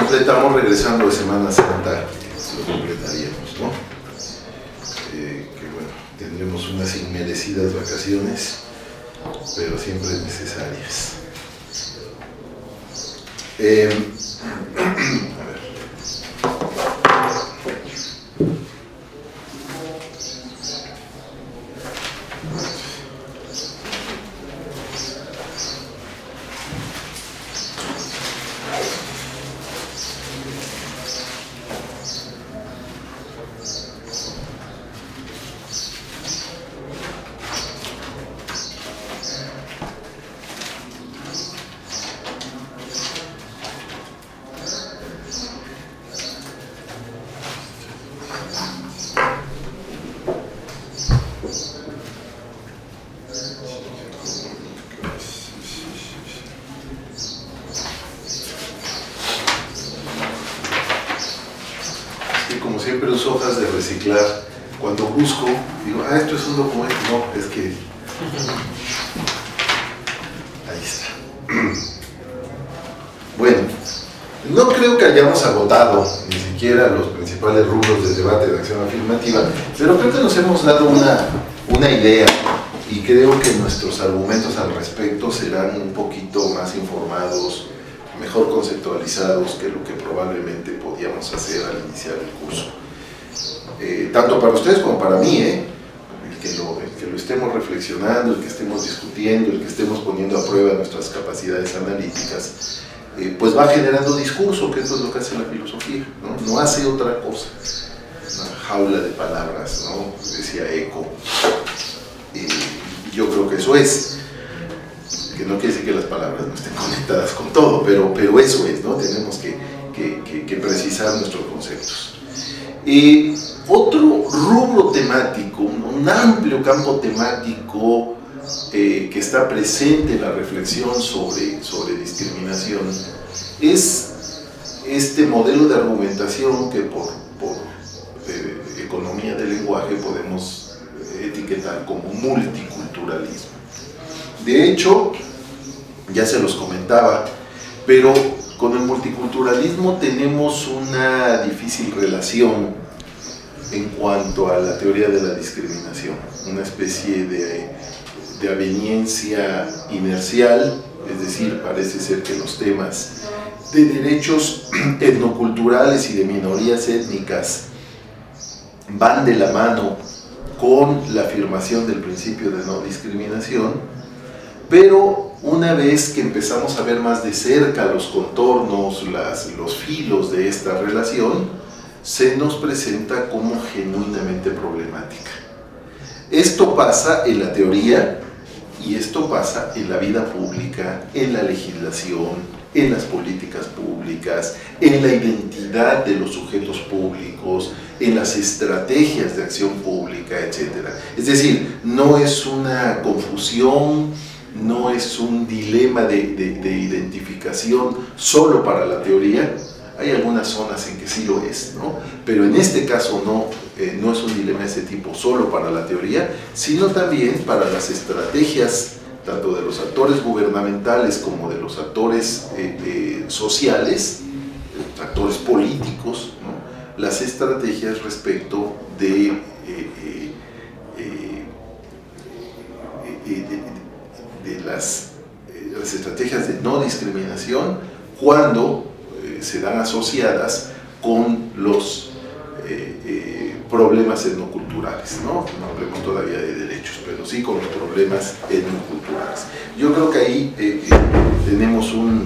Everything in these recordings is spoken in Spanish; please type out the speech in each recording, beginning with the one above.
completamos regresando de Semana Santa, lo completaríamos, ¿no? Que bueno, tendremos unas inmerecidas vacaciones, pero siempre necesarias. A ver. Siempre uso hojas de reciclar. Cuando busco, digo, esto es un documento. No, es que... Ahí está. Bueno, no creo que hayamos agotado ni siquiera los principales rubros del debate de acción afirmativa, pero creo que nos hemos dado una idea y creo que nuestros argumentos al respecto serán un poquito más informados, mejor conceptualizados que lo que probablemente podíamos hacer al iniciar el curso. Tanto para ustedes como para mí, el que lo estemos reflexionando, el que estemos discutiendo, el que estemos poniendo a prueba nuestras capacidades analíticas, pues va generando discurso, que eso es lo que hace la filosofía, ¿no? No hace otra cosa. Una jaula de palabras, ¿no? Decía Eco. Yo creo que eso es. Que no quiere decir que las palabras no estén conectadas con todo, pero eso es, ¿no? Tenemos que precisar nuestros conceptos. Otro rubro temático, un amplio campo temático que está presente en la reflexión sobre discriminación, es este modelo de argumentación que por economía del lenguaje podemos etiquetar como multiculturalismo. De hecho, ya se los comentaba, pero con el multiculturalismo tenemos una difícil relación en cuanto a la teoría de la discriminación, una especie de aveniencia inercial, es decir, parece ser que los temas de derechos etnoculturales y de minorías étnicas van de la mano con la afirmación del principio de no discriminación, pero una vez que empezamos a ver más de cerca los contornos, los filos de esta relación, se nos presenta como genuinamente problemática. Esto pasa en la teoría y esto pasa en la vida pública, en la legislación, en las políticas públicas, en la identidad de los sujetos públicos, en las estrategias de acción pública, etc. Es decir, no es una confusión, no es un dilema de identificación solo para la teoría. Hay algunas zonas en que sí lo es, ¿no? Pero en este caso no es un dilema de ese tipo solo para la teoría, sino también para las estrategias tanto de los actores gubernamentales como de los actores sociales, actores políticos, ¿no? Las estrategias respecto de las estrategias de no discriminación cuando se dan asociadas con los problemas etnoculturales, ¿no? No hablemos todavía de derechos, pero sí con los problemas etnoculturales. Yo creo que ahí tenemos un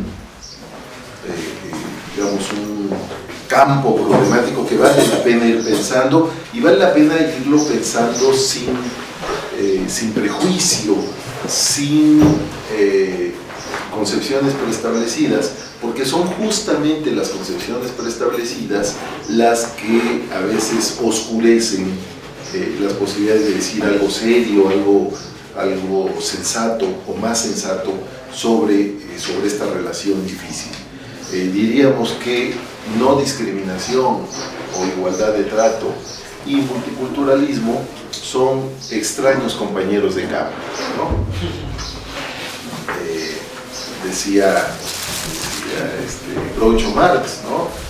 campo problemático que vale la pena ir pensando, y vale la pena irlo pensando sin prejuicio, sin concepciones preestablecidas, porque son justamente las concepciones preestablecidas las que a veces oscurecen las posibilidades de decir algo serio, algo sensato o más sensato sobre esta relación difícil. Diríamos que no discriminación o igualdad de trato y multiculturalismo son extraños compañeros de cama, ¿no? Decía Groucho Marx, ¿no?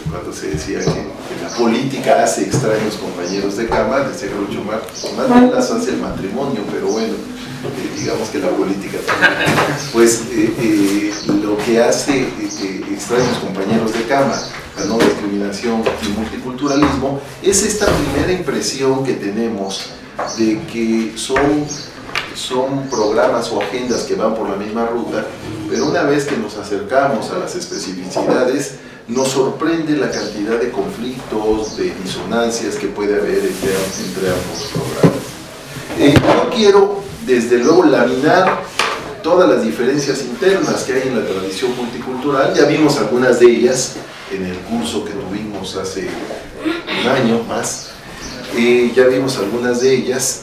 cuando se decía que la política hace extraños compañeros de cama, decía Groucho Marx, más bien las hace el matrimonio, pero bueno, digamos que la política también. Pues lo que hace extraños compañeros de cama, la no discriminación y multiculturalismo, es esta primera impresión que tenemos de que son programas o agendas que van por la misma ruta, pero una vez que nos acercamos a las especificidades, nos sorprende la cantidad de conflictos, de disonancias que puede haber entre ambos programas. No quiero, desde luego, laminar todas las diferencias internas que hay en la tradición multicultural. Ya vimos algunas de ellas en el curso que tuvimos hace un año más. Ya vimos algunas de ellas,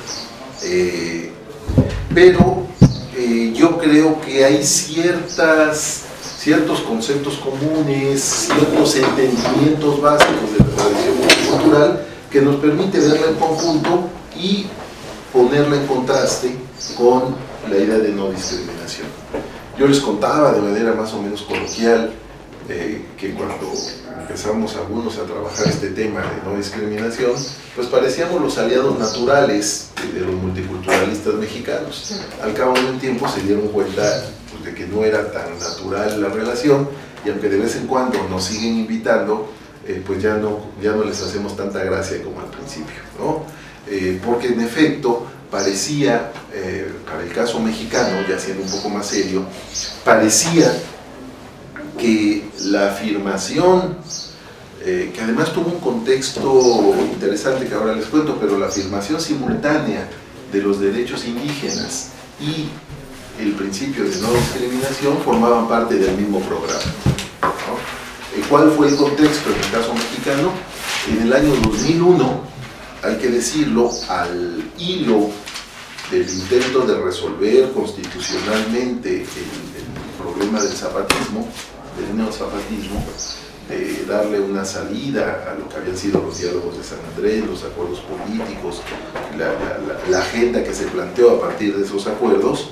pero yo creo que hay ciertos conceptos comunes, ciertos entendimientos básicos de la tradición multicultural que nos permite verla en conjunto y ponerla en contraste con la idea de no discriminación. Yo les contaba de manera más o menos coloquial que cuando empezamos algunos a trabajar este tema de no discriminación, pues parecíamos los aliados naturales de los multiculturalistas mexicanos. Al cabo de un tiempo se dieron cuenta pues, de que no era tan natural la relación, y aunque de vez en cuando nos siguen invitando, pues ya no les hacemos tanta gracia como al principio, ¿no? Porque en efecto parecía, para el caso mexicano, ya siendo un poco más serio, parecía que la afirmación, que además tuvo un contexto interesante que ahora les cuento, pero la afirmación simultánea de los derechos indígenas y el principio de no discriminación formaban parte del mismo programa, ¿no? ¿Cuál fue el contexto en el caso mexicano? En el año 2001, hay que decirlo, al hilo del intento de resolver constitucionalmente el problema del zapatismo, del neozapatismo, de darle una salida a lo que habían sido los diálogos de San Andrés, los acuerdos políticos, la agenda que se planteó a partir de esos acuerdos,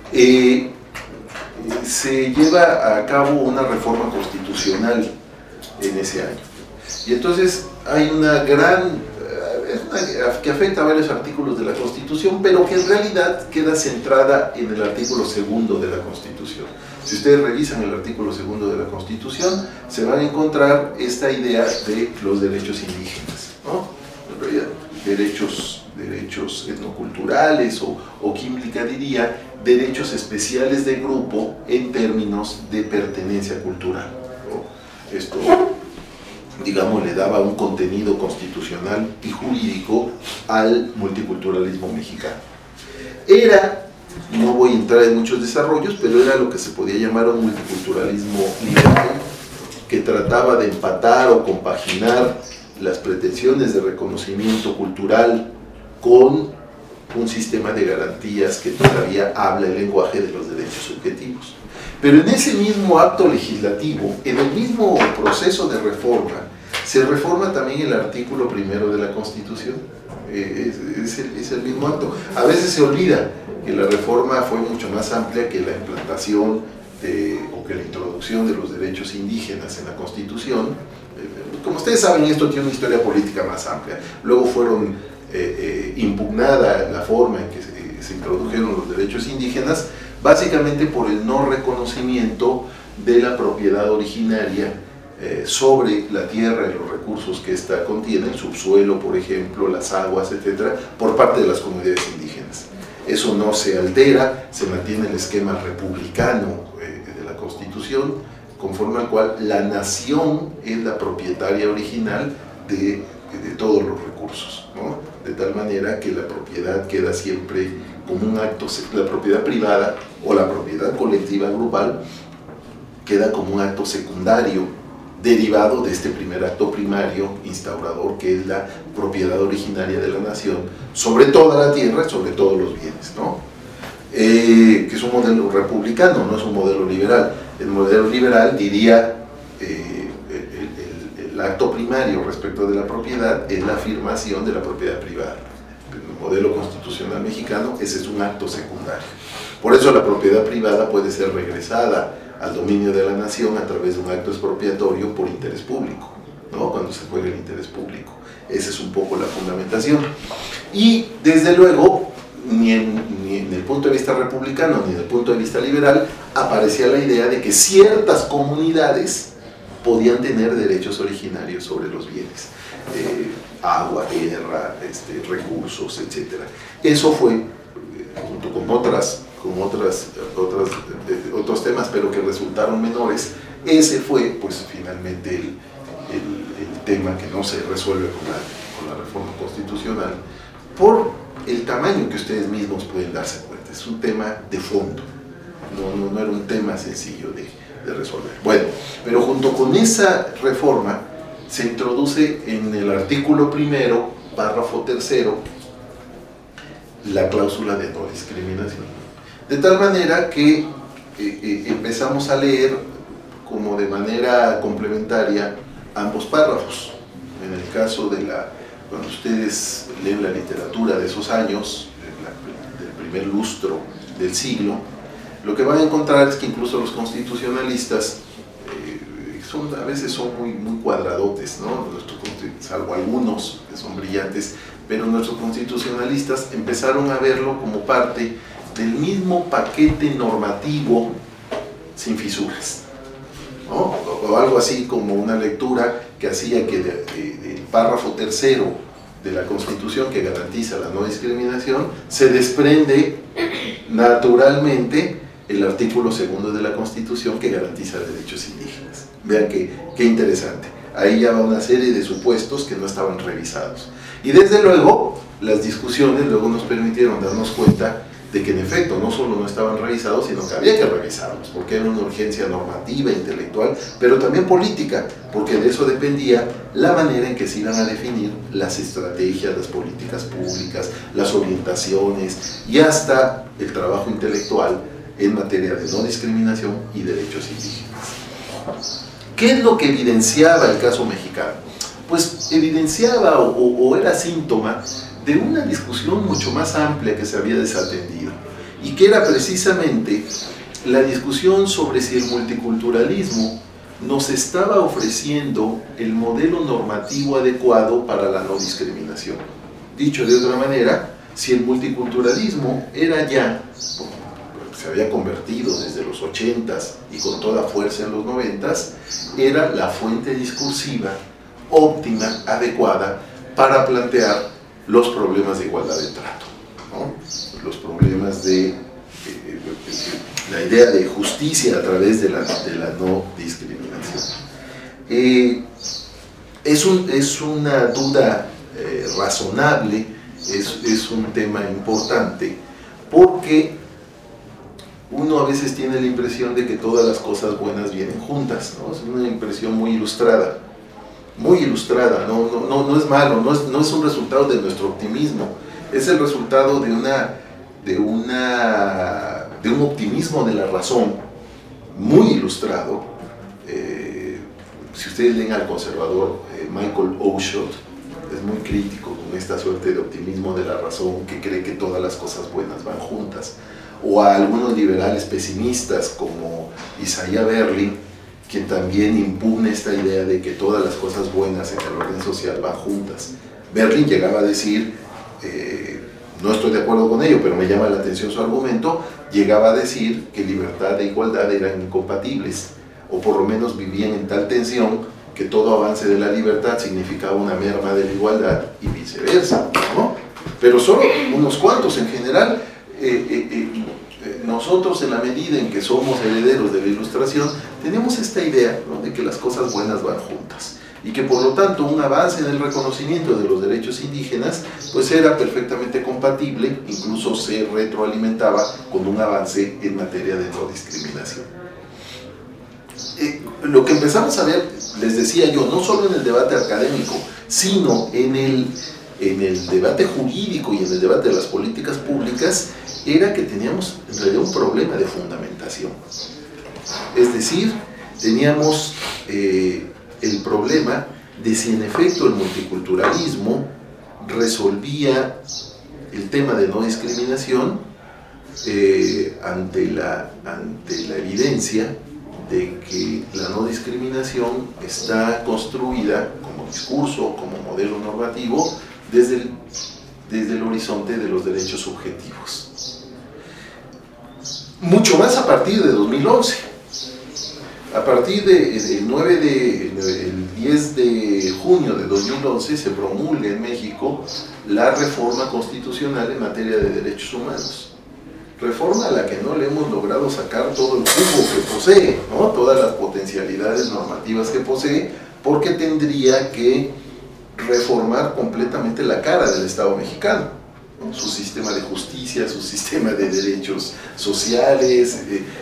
se lleva a cabo una reforma constitucional en ese año. Y entonces hay una gran, que afecta a varios artículos de la Constitución, pero que en realidad queda centrada en el artículo 2 de la Constitución. Si ustedes revisan el artículo 2 de la Constitución, se van a encontrar esta idea de los derechos indígenas, ¿no? En realidad, derechos etnoculturales o química diría, derechos especiales de grupo en términos de pertenencia cultural, ¿no? Esto, digamos, le daba un contenido constitucional y jurídico al multiculturalismo mexicano. No voy a entrar en muchos desarrollos, pero era lo que se podía llamar un multiculturalismo liberal, que trataba de empatar o compaginar las pretensiones de reconocimiento cultural con un sistema de garantías que todavía habla el lenguaje de los derechos subjetivos. Pero en ese mismo acto legislativo, en el mismo proceso de reforma, se reforma también el artículo 1 de la Constitución. Es el mismo acto. A veces se olvida que la reforma fue mucho más amplia que la implantación o que la introducción de los derechos indígenas en la Constitución. Como ustedes saben, esto tiene una historia política más amplia. Luego fueron impugnada la forma en que se introdujeron los derechos indígenas, básicamente por el no reconocimiento de la propiedad originaria sobre la tierra y los recursos que ésta contiene, el subsuelo, por ejemplo, las aguas, etcétera, por parte de las comunidades indígenas. Eso no se altera, se mantiene el esquema republicano de la Constitución, conforme al cual la nación es la propietaria original de todos los recursos, ¿no? De tal manera que la propiedad queda siempre como un acto, la propiedad privada o la propiedad colectiva grupal queda como un acto secundario derivado de este primer acto primario instaurador, que es la propiedad originaria de la nación sobre toda la tierra, sobre todos los bienes, ¿no? Que es un modelo republicano, no es un modelo liberal. El modelo liberal diría el acto primario respecto de la propiedad es la afirmación de la propiedad privada. En el modelo constitucional mexicano ese es un acto secundario. Por eso la propiedad privada puede ser regresada al dominio de la nación a través de un acto expropiatorio por interés público, ¿no? Cuando se juega el interés público. Esa es un poco la fundamentación. Y desde luego, ni en el punto de vista republicano ni en el punto de vista liberal aparecía la idea de que ciertas comunidades podían tener derechos originarios sobre los bienes, agua, tierra, recursos, etc. Eso fue, junto con otros temas, pero que resultaron menores, ese fue pues finalmente el tema que no se resuelve con la reforma constitucional por el tamaño que ustedes mismos pueden darse cuenta. Es un tema de fondo, no era un tema sencillo de resolver. Bueno, pero junto con esa reforma se introduce en el artículo 1, párrafo 3, la cláusula de no discriminación. De tal manera que empezamos a leer como de manera complementaria ambos párrafos. En el caso de cuando ustedes leen la literatura de esos años, del primer lustro del siglo, lo que van a encontrar es que incluso los constitucionalistas a veces son muy cuadradotes, ¿no? Salvo algunos que son brillantes, pero nuestros constitucionalistas empezaron a verlo como parte del mismo paquete normativo sin fisuras, ¿no? O algo así como una lectura que hacía que del párrafo 3 de la Constitución, que garantiza la no discriminación, se desprende naturalmente el artículo 2 de la Constitución, que garantiza derechos indígenas. Vean qué interesante. Ahí ya va una serie de supuestos que no estaban revisados. Y desde luego, las discusiones luego nos permitieron darnos cuenta de que en efecto no solo no estaban revisados, sino que había que revisarlos, porque era una urgencia normativa, intelectual, pero también política, porque de eso dependía la manera en que se iban a definir las estrategias, las políticas públicas, las orientaciones y hasta el trabajo intelectual en materia de no discriminación y derechos indígenas. ¿Qué es lo que evidenciaba el caso mexicano? Pues evidenciaba o era síntoma de una discusión mucho más amplia que se había desatendido, y que era precisamente la discusión sobre si el multiculturalismo nos estaba ofreciendo el modelo normativo adecuado para la no discriminación. Dicho de otra manera, si el multiculturalismo era ya, se había convertido desde los 80s y con toda fuerza en los 90s, era la fuente discursiva óptima, adecuada para plantear los problemas de igualdad de trato, ¿no? Los problemas de la idea de justicia a través de la no discriminación. Es una duda razonable, es un tema importante, porque uno a veces tiene la impresión de que todas las cosas buenas vienen juntas, ¿no? Es una impresión muy ilustrada, no es malo, no es un resultado de nuestro optimismo, es el resultado de un optimismo de la razón muy ilustrado. Si ustedes leen al conservador Michael Oakeshott, es muy crítico con esta suerte de optimismo de la razón que cree que todas las cosas buenas van juntas, o a algunos liberales pesimistas como Isaiah Berlin, quien también impugna esta idea de que todas las cosas buenas en el orden social van juntas. Berlin llegaba a decir, no estoy de acuerdo con ello, pero me llama la atención su argumento, llegaba a decir que libertad e igualdad eran incompatibles, o por lo menos vivían en tal tensión que todo avance de la libertad significaba una merma de la igualdad y viceversa, ¿no? Pero solo unos cuantos en general. Nosotros, en la medida en que somos herederos de la Ilustración, tenemos esta idea, ¿no?, de que las cosas buenas van juntas, y que por lo tanto un avance en el reconocimiento de los derechos indígenas pues era perfectamente compatible, incluso se retroalimentaba con un avance en materia de no discriminación. Lo que empezamos a ver, les decía yo, no solo en el debate académico, sino en el debate jurídico y en el debate de las políticas públicas, era que teníamos en realidad un problema de fundamentación. Es decir, teníamos el problema de si en efecto el multiculturalismo resolvía el tema de no discriminación ante la evidencia de que la no discriminación está construida como discurso, como modelo normativo, desde el horizonte de los derechos subjetivos. Mucho más a partir de 2011. A partir del 10 de junio de 2011 se promulga en México la reforma constitucional en materia de derechos humanos. Reforma a la que no le hemos logrado sacar todo el jugo que posee, ¿no? Todas las potencialidades normativas que posee, porque tendría que reformar completamente la cara del Estado mexicano, ¿no? Su sistema de justicia, su sistema de derechos sociales,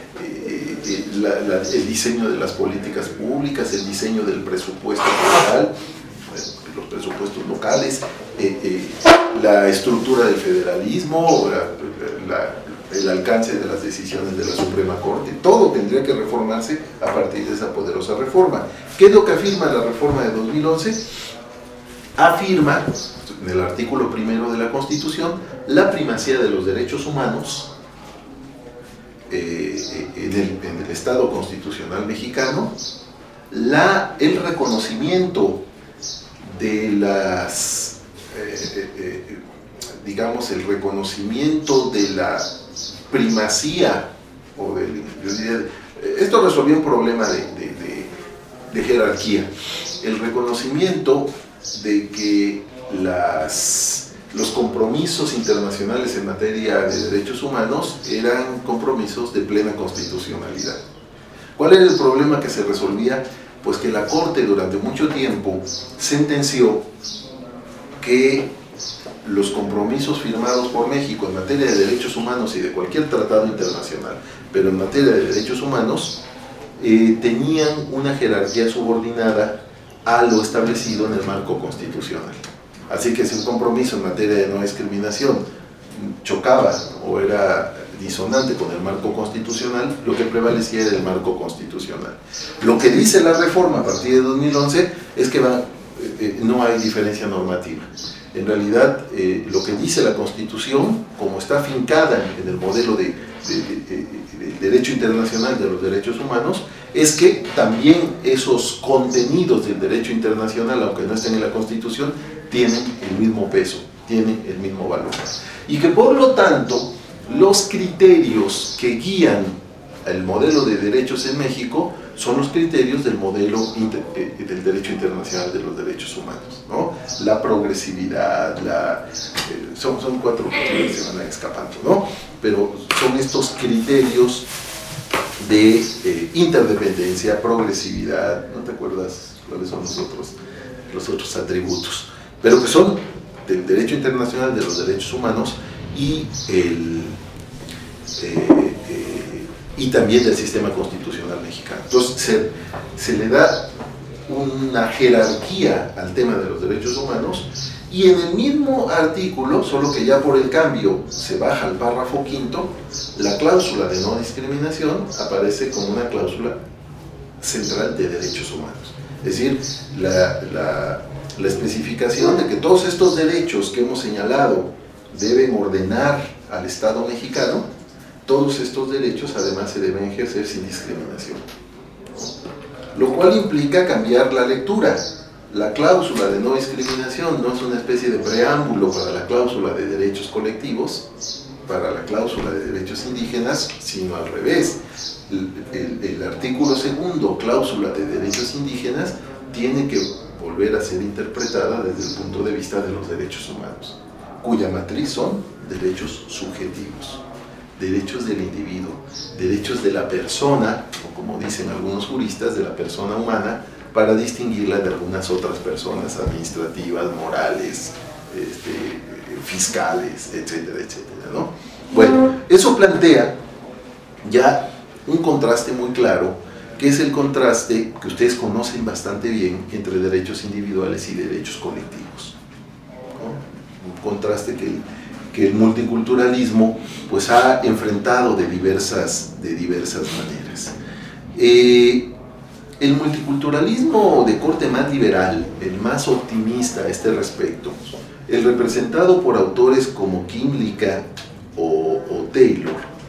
el diseño de las políticas públicas, el diseño del presupuesto federal, los presupuestos locales, la estructura del federalismo, el alcance de las decisiones de la Suprema Corte. Todo tendría que reformarse a partir de esa poderosa reforma. ¿Qué es lo que afirma la reforma de 2011? Afirma, en el artículo primero de la Constitución, la primacía de los derechos humanos en el Estado constitucional mexicano, el reconocimiento de las, digamos, el reconocimiento de la primacía, yo diría, esto resolvió un problema de jerarquía, el reconocimiento de que los compromisos internacionales en materia de derechos humanos eran compromisos de plena constitucionalidad. ¿Cuál era el problema que se resolvía? Pues que la Corte durante mucho tiempo sentenció que los compromisos firmados por México en materia de derechos humanos y de cualquier tratado internacional, pero en materia de derechos humanos, tenían una jerarquía subordinada a lo establecido en el marco constitucional. Así que si un compromiso en materia de no discriminación chocaba o era disonante con el marco constitucional, lo que prevalecía era el marco constitucional. Lo que dice la reforma a partir de 2011 es que no hay diferencia normativa. En realidad, lo que dice la Constitución, como está afincada en el modelo de derecho internacional de los derechos humanos, es que también esos contenidos del derecho internacional, aunque no estén en la Constitución, tienen el mismo peso, tienen el mismo valor. Y que por lo tanto, los criterios que guían el modelo de derechos en México son los criterios del modelo del derecho internacional de los derechos humanos, ¿no? La progresividad, son cuatro criterios que se van escapando, ¿no? Pero son estos criterios de interdependencia, progresividad, ¿no te acuerdas cuáles son los otros atributos? Pero que son del derecho internacional de los derechos humanos y también del sistema constitucional mexicano. Entonces se le da una jerarquía al tema de los derechos humanos, y en el mismo artículo, solo que ya por el cambio se baja al párrafo quinto, la cláusula de no discriminación aparece como una cláusula central de derechos humanos. Es decir, la especificación de que todos estos derechos que hemos señalado deben ordenar al Estado mexicano, todos estos derechos además se deben ejercer sin discriminación, lo cual implica cambiar la lectura. La cláusula de no discriminación no es una especie de preámbulo para la cláusula de derechos colectivos, para la cláusula de derechos indígenas, sino al revés. El artículo segundo, cláusula de derechos indígenas, tiene que volver a ser interpretada desde el punto de vista de los derechos humanos, cuya matriz son derechos subjetivos, derechos del individuo, derechos de la persona, o como dicen algunos juristas, de la persona humana, para distinguirla de algunas otras personas administrativas, morales, fiscales, etcétera, etcétera, ¿no? Bueno, eso plantea ya un contraste muy claro, que es el contraste que ustedes conocen bastante bien entre derechos individuales y derechos colectivos, ¿no? Un contraste que el multiculturalismo pues ha enfrentado de diversas maneras. El multiculturalismo de corte más liberal, el más optimista a este respecto, el representado por autores como Kymlicka o Taylor,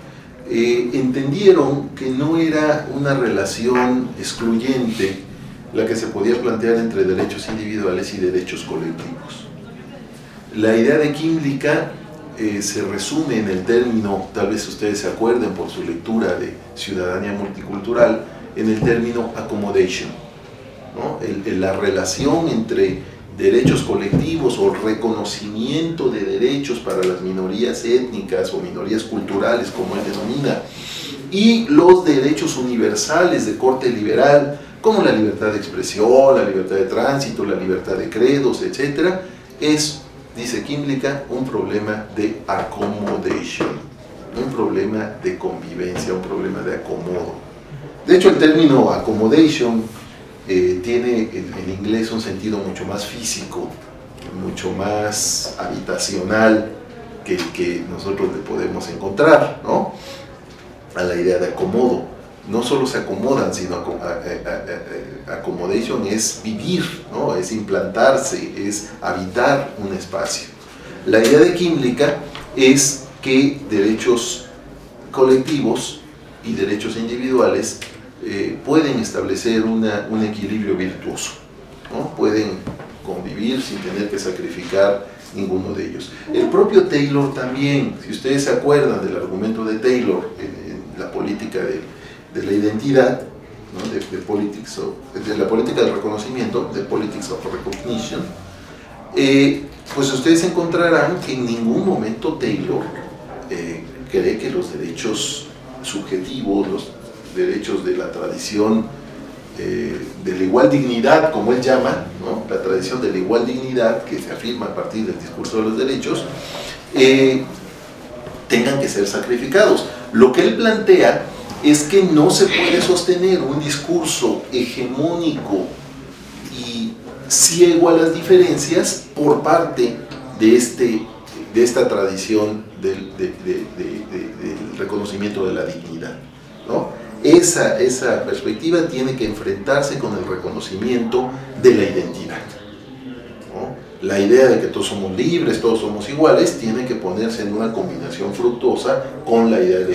entendieron que no era una relación excluyente la que se podía plantear entre derechos individuales y derechos colectivos. La idea de Kymlicka se resume en el término, tal vez ustedes se acuerden por su lectura de Ciudadanía Multicultural, en el término accommodation, ¿no? La relación entre derechos colectivos o reconocimiento de derechos para las minorías étnicas o minorías culturales, como él denomina, y los derechos universales de corte liberal, como la libertad de expresión, la libertad de tránsito, la libertad de credos, etc., es, dice Kymlicka, un problema de accommodation, un problema de convivencia, un problema de acomodo. De hecho, el término accommodation tiene en inglés un sentido mucho más físico, mucho más habitacional que el que nosotros le podemos encontrar, ¿no?, a la idea de acomodo. No solo se acomodan, sino accommodation es vivir, ¿no?, es implantarse, es habitar un espacio. La idea de Kymlicka es que derechos colectivos y derechos individuales pueden establecer un equilibrio virtuoso, ¿no? Pueden convivir sin tener que sacrificar ninguno de ellos. El propio Taylor también, si ustedes se acuerdan del argumento de Taylor en la política de la identidad, ¿no?, de la política del reconocimiento, de Politics of Recognition, pues ustedes encontrarán que en ningún momento Taylor cree que los derechos subjetivos, los derechos de la tradición de la igual dignidad, como él llama, ¿no?, la tradición de la igual dignidad que se afirma a partir del discurso de los derechos, tengan que ser sacrificados. Lo que él plantea es que no se puede sostener un discurso hegemónico y ciego a las diferencias por parte de esta tradición del reconocimiento de la dignidad, ¿no? Esa perspectiva tiene que enfrentarse con el reconocimiento de la identidad, ¿no? La idea de que todos somos libres, todos somos iguales, tiene que ponerse en una combinación fructuosa con la idea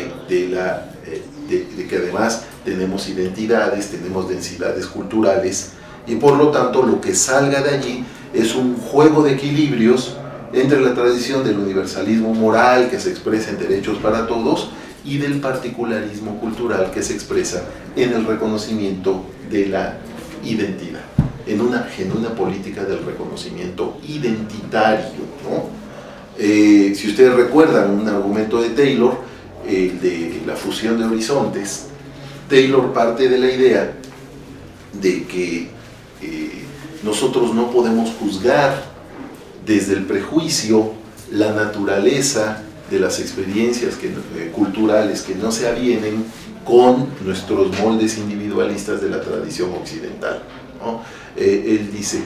de que además tenemos identidades, tenemos densidades culturales, y por lo tanto lo que salga de allí es un juego de equilibrios entre la tradición del universalismo moral que se expresa en derechos para todos y del particularismo cultural que se expresa en el reconocimiento de la identidad, en una genuina política del reconocimiento identitario, ¿no? Si ustedes recuerdan un argumento de Taylor, de la fusión de horizontes, Taylor parte de la idea de que nosotros no podemos juzgar desde el prejuicio la naturaleza de las experiencias culturales que no se avienen con nuestros moldes individualistas de la tradición occidental, ¿no? Él dice,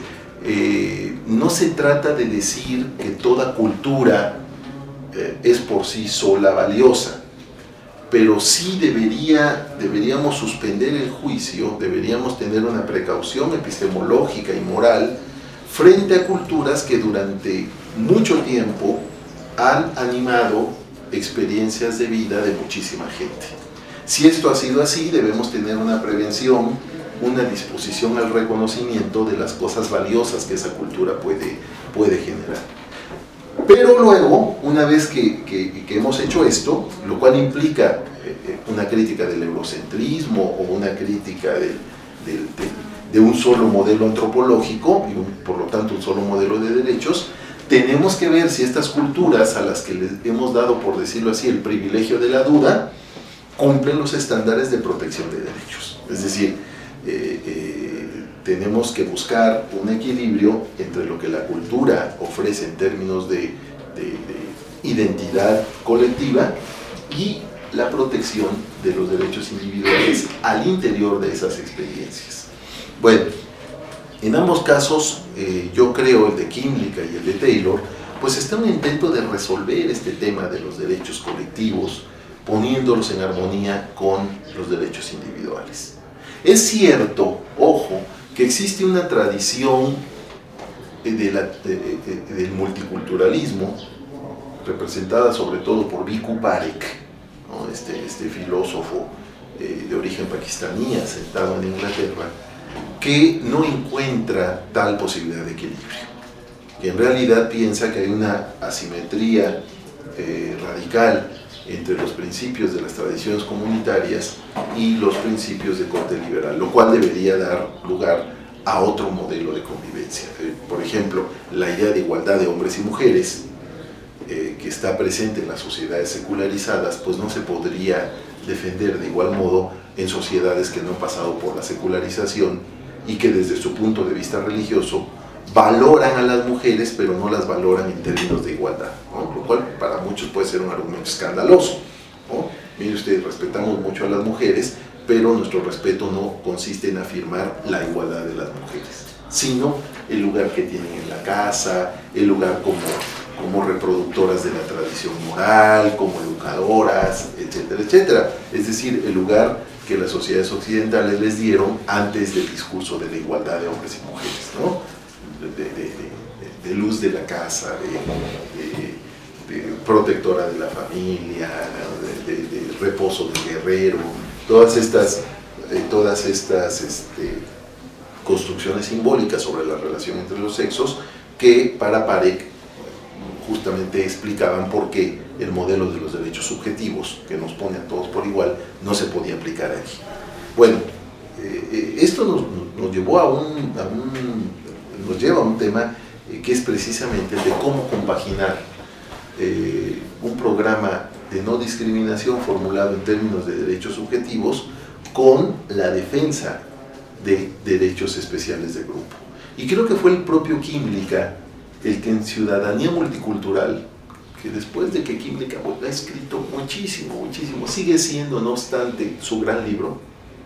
no se trata de decir que toda cultura es por sí sola valiosa, pero sí deberíamos suspender el juicio, deberíamos tener una precaución epistemológica y moral frente a culturas que durante mucho tiempo han animado experiencias de vida de muchísima gente. Si esto ha sido así, debemos tener una prevención, una disposición al reconocimiento de las cosas valiosas que esa cultura puede generar. Pero luego, una vez que hemos hecho esto, lo cual implica una crítica del eurocentrismo o una crítica de un solo modelo antropológico y por lo tanto un solo modelo de derechos, tenemos que ver si estas culturas a las que les hemos dado, por decirlo así, el privilegio de la duda, cumplen los estándares de protección de derechos. Es decir, tenemos que buscar un equilibrio entre lo que la cultura ofrece en términos de identidad colectiva y la protección de los derechos individuales al interior de esas experiencias. Bueno, en ambos casos, yo creo, el de Kymlicka y el de Taylor, pues está un intento de resolver este tema de los derechos colectivos, poniéndolos en armonía con los derechos individuales. Es cierto, ojo, que existe una tradición del multiculturalismo, representada sobre todo por Bhikhu Parekh, ¿no? este filósofo de origen pakistaní, asentado en Inglaterra, que no encuentra tal posibilidad de equilibrio, que en realidad piensa que hay una asimetría radical entre los principios de las tradiciones comunitarias y los principios de corte liberal, lo cual debería dar lugar a otro modelo de convivencia. Por ejemplo, la idea de igualdad de hombres y mujeres, que está presente en las sociedades secularizadas, pues no se podría defender de igual modo en sociedades que no han pasado por la secularización y que desde su punto de vista religioso valoran a las mujeres, pero no las valoran en términos de igualdad, ¿no? Lo cual para muchos puede ser un argumento escandaloso, ¿no? Mire usted, respetamos mucho a las mujeres, pero nuestro respeto no consiste en afirmar la igualdad de las mujeres, sino el lugar que tienen en la casa, el lugar como reproductoras de la tradición moral, como educadoras, etcétera, etcétera. Es decir, el lugar que las sociedades occidentales les dieron antes del discurso de la igualdad de hombres y mujeres, ¿no? De luz de la casa, de protectora de la familia, de reposo del guerrero, todas estas construcciones simbólicas sobre la relación entre los sexos que para Parekh justamente explicaban por qué el modelo de los derechos subjetivos, que nos pone a todos por igual, no se podía aplicar allí. Bueno, esto nos llevó nos lleva a un tema que es precisamente de cómo compaginar un programa de no discriminación formulado en términos de derechos subjetivos con la defensa de derechos especiales de grupo. Y creo que fue el propio Kymlicka el que en Ciudadanía Multicultural, que después de que Kymlicka ha escrito muchísimo, sigue siendo, no obstante, su gran libro,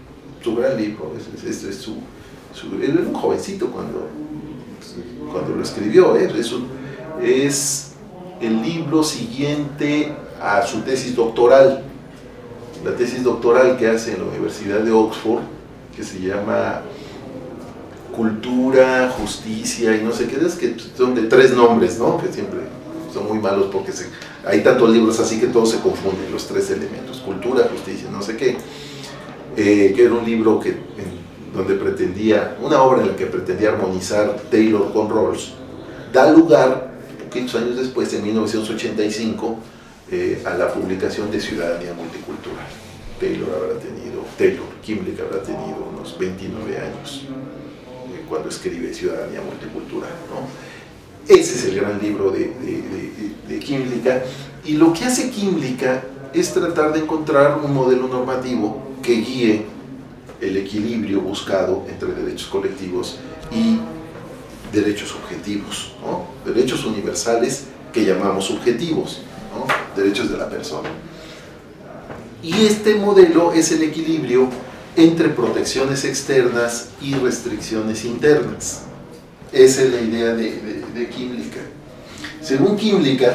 él era un jovencito cuando lo escribió, es el libro siguiente a su tesis doctoral, la tesis doctoral que hace en la Universidad de Oxford, que se llama Cultura, Justicia y no sé qué, es que son de 3 nombres, ¿no? Que siempre son muy malos porque hay tantos libros así que todos se confunden, los 3 elementos, cultura, justicia, no sé qué, que era un libro donde una obra en la que pretendía armonizar Taylor con Rawls, da lugar, poquitos años después, en 1985, a la publicación de Ciudadanía Multicultural. Kymlicka habrá tenido unos 29 años cuando escribe Ciudadanía Multicultural, ¿no? Ese es el gran libro de Kymlicka, y lo que hace Kymlicka es tratar de encontrar un modelo normativo que guíe el equilibrio buscado entre derechos colectivos y derechos subjetivos, ¿no? Derechos universales que llamamos subjetivos, ¿no? Derechos de la persona. Y este modelo es el equilibrio entre protecciones externas y restricciones internas. Esa es la idea de Kymlicka. Según Kymlicka,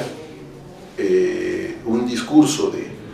un discurso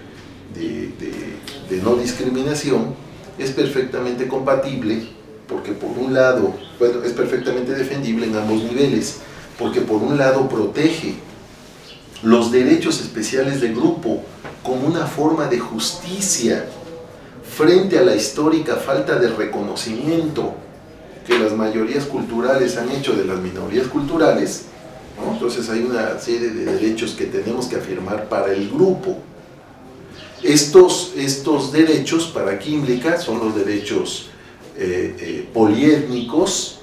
de no discriminación es perfectamente compatible, porque por un lado, bueno, es perfectamente defendible en ambos niveles, porque por un lado protege los derechos especiales del grupo como una forma de justicia frente a la histórica falta de reconocimiento que las mayorías culturales han hecho de las minorías culturales, ¿no? Entonces hay una serie de derechos que tenemos que afirmar para el grupo. Estos derechos para Kymlicka son los derechos poliétnicos,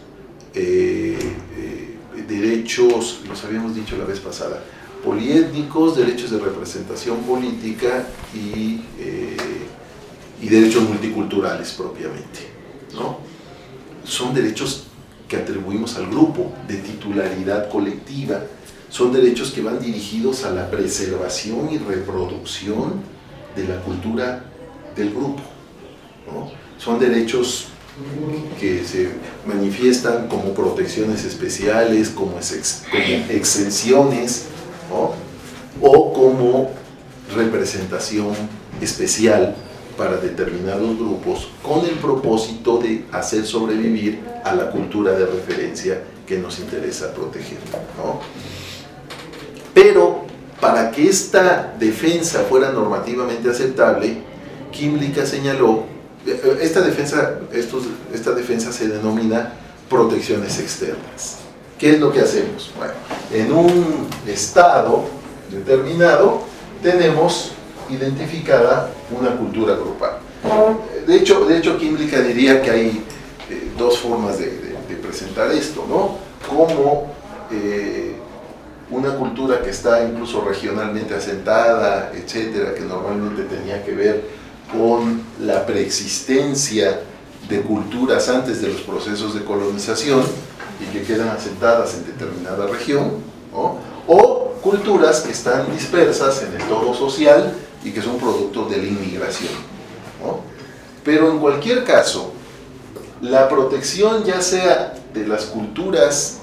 derechos, los habíamos dicho la vez pasada, poliétnicos, derechos de representación política y derechos multiculturales propiamente, ¿no? Son derechos que atribuimos al grupo, de titularidad colectiva, son derechos que van dirigidos a la preservación y reproducción de la cultura del grupo, ¿no? Son derechos que se manifiestan como protecciones especiales, como exenciones, ¿no? O como representación especial para determinados grupos con el propósito de hacer sobrevivir a la cultura de referencia que nos interesa proteger, ¿no? Pero para que esta defensa fuera normativamente aceptable, Kymlicka señaló, esta defensa se denomina protecciones externas. ¿Qué es lo que hacemos? Bueno, en un estado determinado tenemos identificada una cultura grupal. De hecho Kymlicka diría que hay dos formas de presentar esto, ¿no? Como una cultura que está incluso regionalmente asentada, etcétera, que normalmente tenía que ver con la preexistencia de culturas antes de los procesos de colonización y que quedan asentadas en determinada región, ¿no? O culturas que están dispersas en el todo social y que son producto de la inmigración, ¿no? Pero en cualquier caso, la protección ya sea de las culturas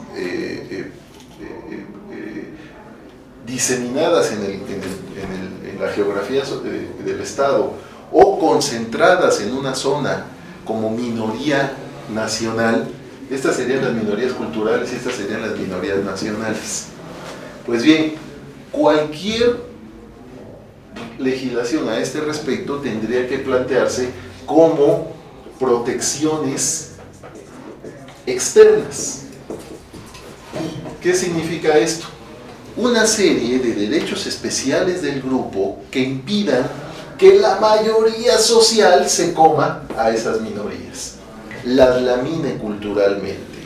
diseminadas en la geografía del Estado o concentradas en una zona como minoría nacional, estas serían las minorías culturales y estas serían las minorías nacionales. Pues bien, cualquier legislación a este respecto tendría que plantearse como protecciones externas. ¿Qué significa esto? Una serie de derechos especiales del grupo que impidan que la mayoría social se coma a esas minorías, las lamine culturalmente,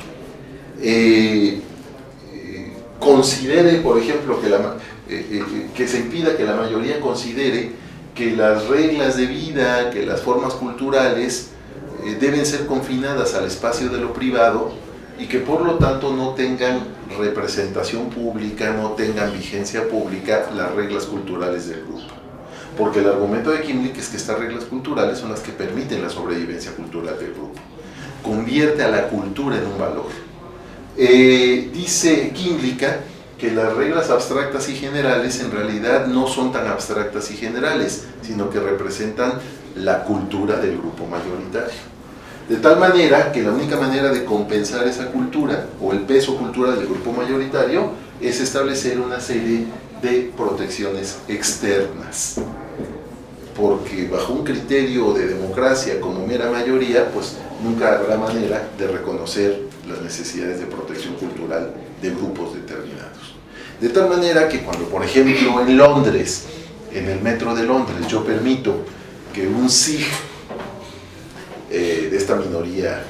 considere, por ejemplo, que se impida que la mayoría considere que las reglas de vida, que las formas culturales deben ser confinadas al espacio de lo privado y que por lo tanto no tengan representación pública, no tengan vigencia pública las reglas culturales del grupo. Porque el argumento de Kymlicka es que estas reglas culturales son las que permiten la sobrevivencia cultural del grupo. Convierte a la cultura en un valor. Dice Kymlicka que las reglas abstractas y generales en realidad no son tan abstractas y generales, sino que representan la cultura del grupo mayoritario. De tal manera que la única manera de compensar esa cultura o el peso cultural del grupo mayoritario es establecer una serie de protecciones externas. Porque bajo un criterio de democracia como mera mayoría, pues nunca habrá manera de reconocer las necesidades de protección cultural de grupos determinados. De tal manera que cuando, por ejemplo, en Londres, en el metro de Londres, yo permito que un Sikh de esta minoría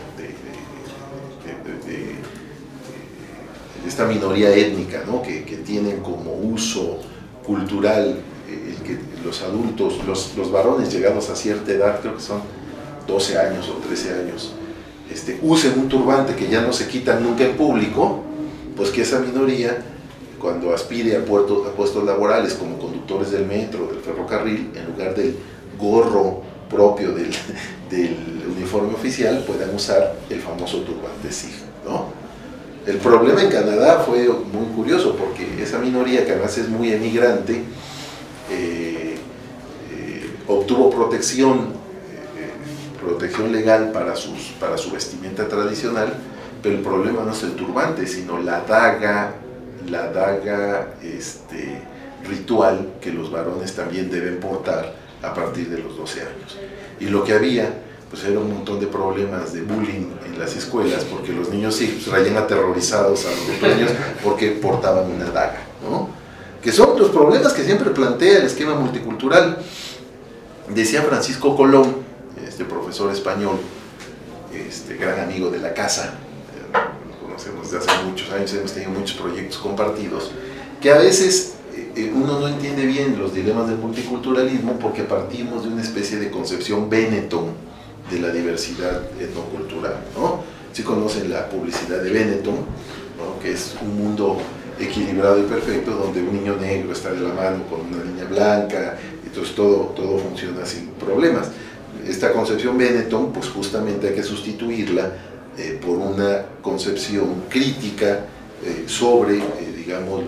de esta minoría étnica, ¿no? que tienen como uso cultural que los adultos, los varones llegados a cierta edad, creo que son 12 años o 13 años, usen un turbante que ya no se quitan nunca en público, pues que esa minoría, cuando aspire a puestos laborales como conductores del metro, del ferrocarril, en lugar del gorro propio del uniforme oficial, puedan usar el famoso turbante Sikh, ¿no? El problema en Canadá fue muy curioso porque esa minoría, que además es muy emigrante, obtuvo protección legal para su vestimenta tradicional, pero el problema no es el turbante, sino la daga ritual que los varones también deben portar a partir de los 12 años. Y lo que había, pues era un montón de problemas de bullying en las escuelas, porque los niños sí traían aterrorizados a los pequeños porque portaban una daga, ¿no? Que son los problemas que siempre plantea el esquema multicultural. Decía Francisco Colón, profesor español, gran amigo de la casa, lo conocemos desde hace muchos años, hemos tenido muchos proyectos compartidos, que a veces uno no entiende bien los dilemas del multiculturalismo porque partimos de una especie de concepción Benetton de la diversidad etnocultural, ¿no? Si conocen la publicidad de Benetton, ¿no? Que es un mundo equilibrado y perfecto donde un niño negro está de la mano con una niña blanca, entonces todo funciona sin problemas. Esta concepción Benetton, pues justamente hay que sustituirla por una concepción crítica sobre, digamos,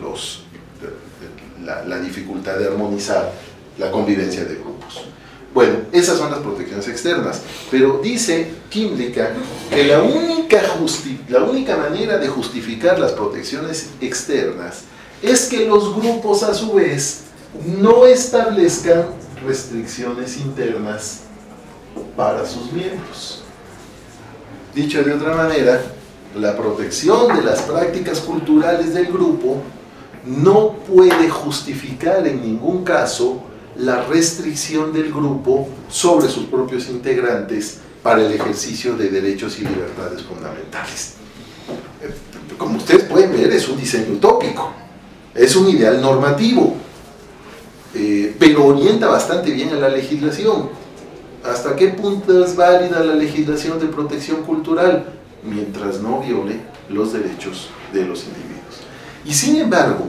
la dificultad de armonizar la convivencia de grupos. Bueno, esas son las protecciones externas, pero dice Kymlicka que la única manera de justificar las protecciones externas es que los grupos a su vez no establezcan restricciones internas para sus miembros. Dicho de otra manera, la protección de las prácticas culturales del grupo no puede justificar en ningún caso la restricción del grupo sobre sus propios integrantes para el ejercicio de derechos y libertades fundamentales. Como ustedes pueden ver, es un diseño utópico, es un ideal normativo, pero orienta bastante bien a la legislación. ¿Hasta qué punto es válida la legislación de protección cultural? Mientras no viole los derechos de los individuos. Y sin embargo,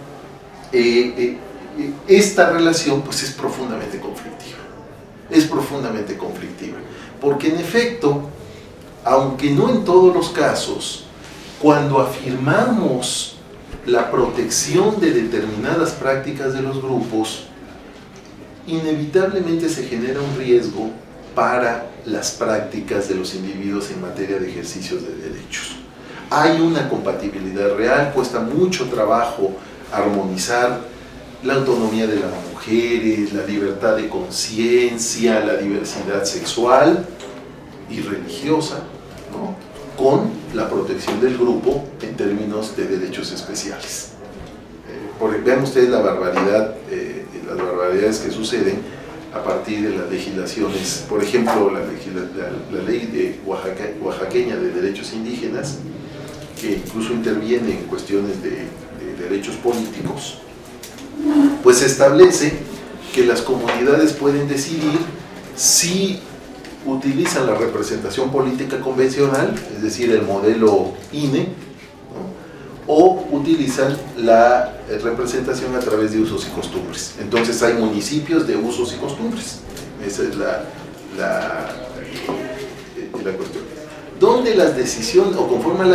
esta relación pues es profundamente conflictiva. Es profundamente conflictiva. Porque en efecto, aunque no en todos los casos, cuando afirmamos la protección de determinadas prácticas de los grupos, inevitablemente se genera un riesgo para las prácticas de los individuos en materia de ejercicios de derechos. Hay una compatibilidad real, cuesta mucho trabajo armonizar la autonomía de las mujeres, la libertad de conciencia, la diversidad sexual y religiosa, ¿no?, con la protección del grupo en términos de derechos especiales. Vean ustedes la barbaridad, las barbaridades que suceden a partir de las legislaciones. Por ejemplo, la ley oaxaqueña de derechos indígenas, que incluso interviene en cuestiones de derechos políticos, pues establece que las comunidades pueden decidir si utilizan la representación política convencional, es decir, el modelo INE, ¿no?, o utilizan la representación a través de usos y costumbres. Entonces hay municipios de usos y costumbres. Esa es la cuestión. Donde las decisiones, o conforme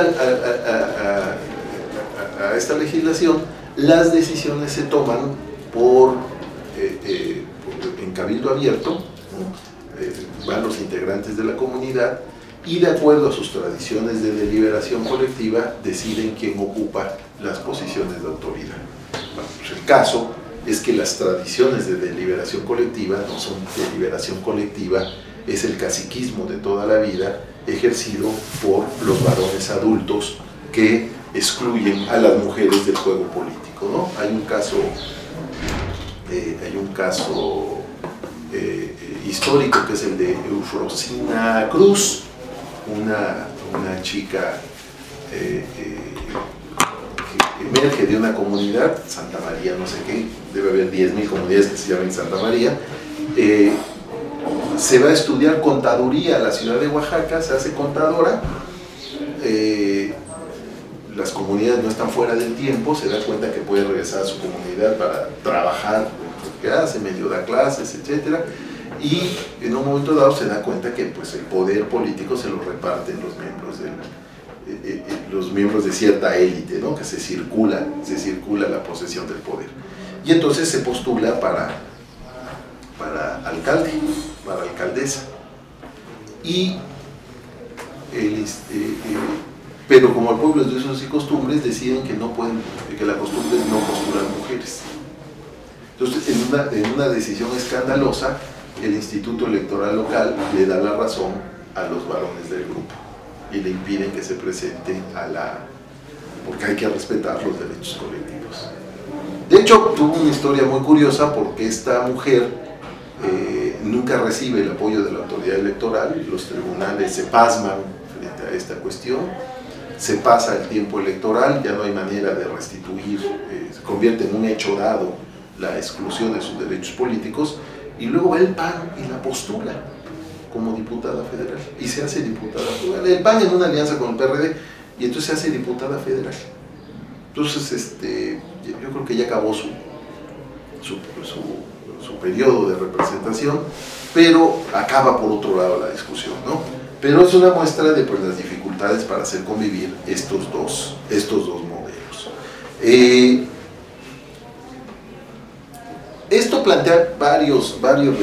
a esta legislación, las decisiones se toman en cabildo abierto, ¿no?, van los integrantes de la comunidad y de acuerdo a sus tradiciones de deliberación colectiva deciden quién ocupa las posiciones de autoridad. Bueno, pues el caso es que las tradiciones de deliberación colectiva no son deliberación colectiva, es el caciquismo de toda la vida ejercido por los varones adultos que excluyen a las mujeres del juego político, ¿no? Hay un caso histórico que es el de Eufrosina Cruz, una chica que emerge de una comunidad, Santa María no sé qué, debe haber 10.000 comunidades que se llaman Santa María, se va a estudiar contaduría a la ciudad de Oaxaca, se hace contadora, las comunidades no están fuera del tiempo, se da cuenta que puede regresar a su comunidad para trabajar lo que hace, medio da clases, etc. Y en un momento dado se da cuenta que pues, el poder político se lo reparten los miembros de cierta élite, ¿no?, que se circula la posesión del poder. Y entonces se postula para alcalde, para alcaldesa. Pero como el pueblo es de usos y costumbres, deciden que la costumbre es no postular mujeres. Entonces, en una decisión escandalosa, el Instituto Electoral Local le da la razón a los varones del grupo y le impiden que se presente porque hay que respetar los derechos colectivos. De hecho, tuvo una historia muy curiosa porque esta mujer nunca recibe el apoyo de la autoridad electoral, los tribunales se pasman frente a esta cuestión, se pasa el tiempo electoral, ya no hay manera de restituir, se convierte en un hecho dado la exclusión de sus derechos políticos, y luego va el PAN y la postula como diputada federal, y se hace diputada federal. El PAN en una alianza con el PRD, y entonces se hace diputada federal. Entonces, yo creo que ya acabó su periodo de representación, pero acaba por otro lado la discusión, ¿no? Pero es una muestra de pues, las dificultades para hacer convivir estos dos modelos. Esto plantea varios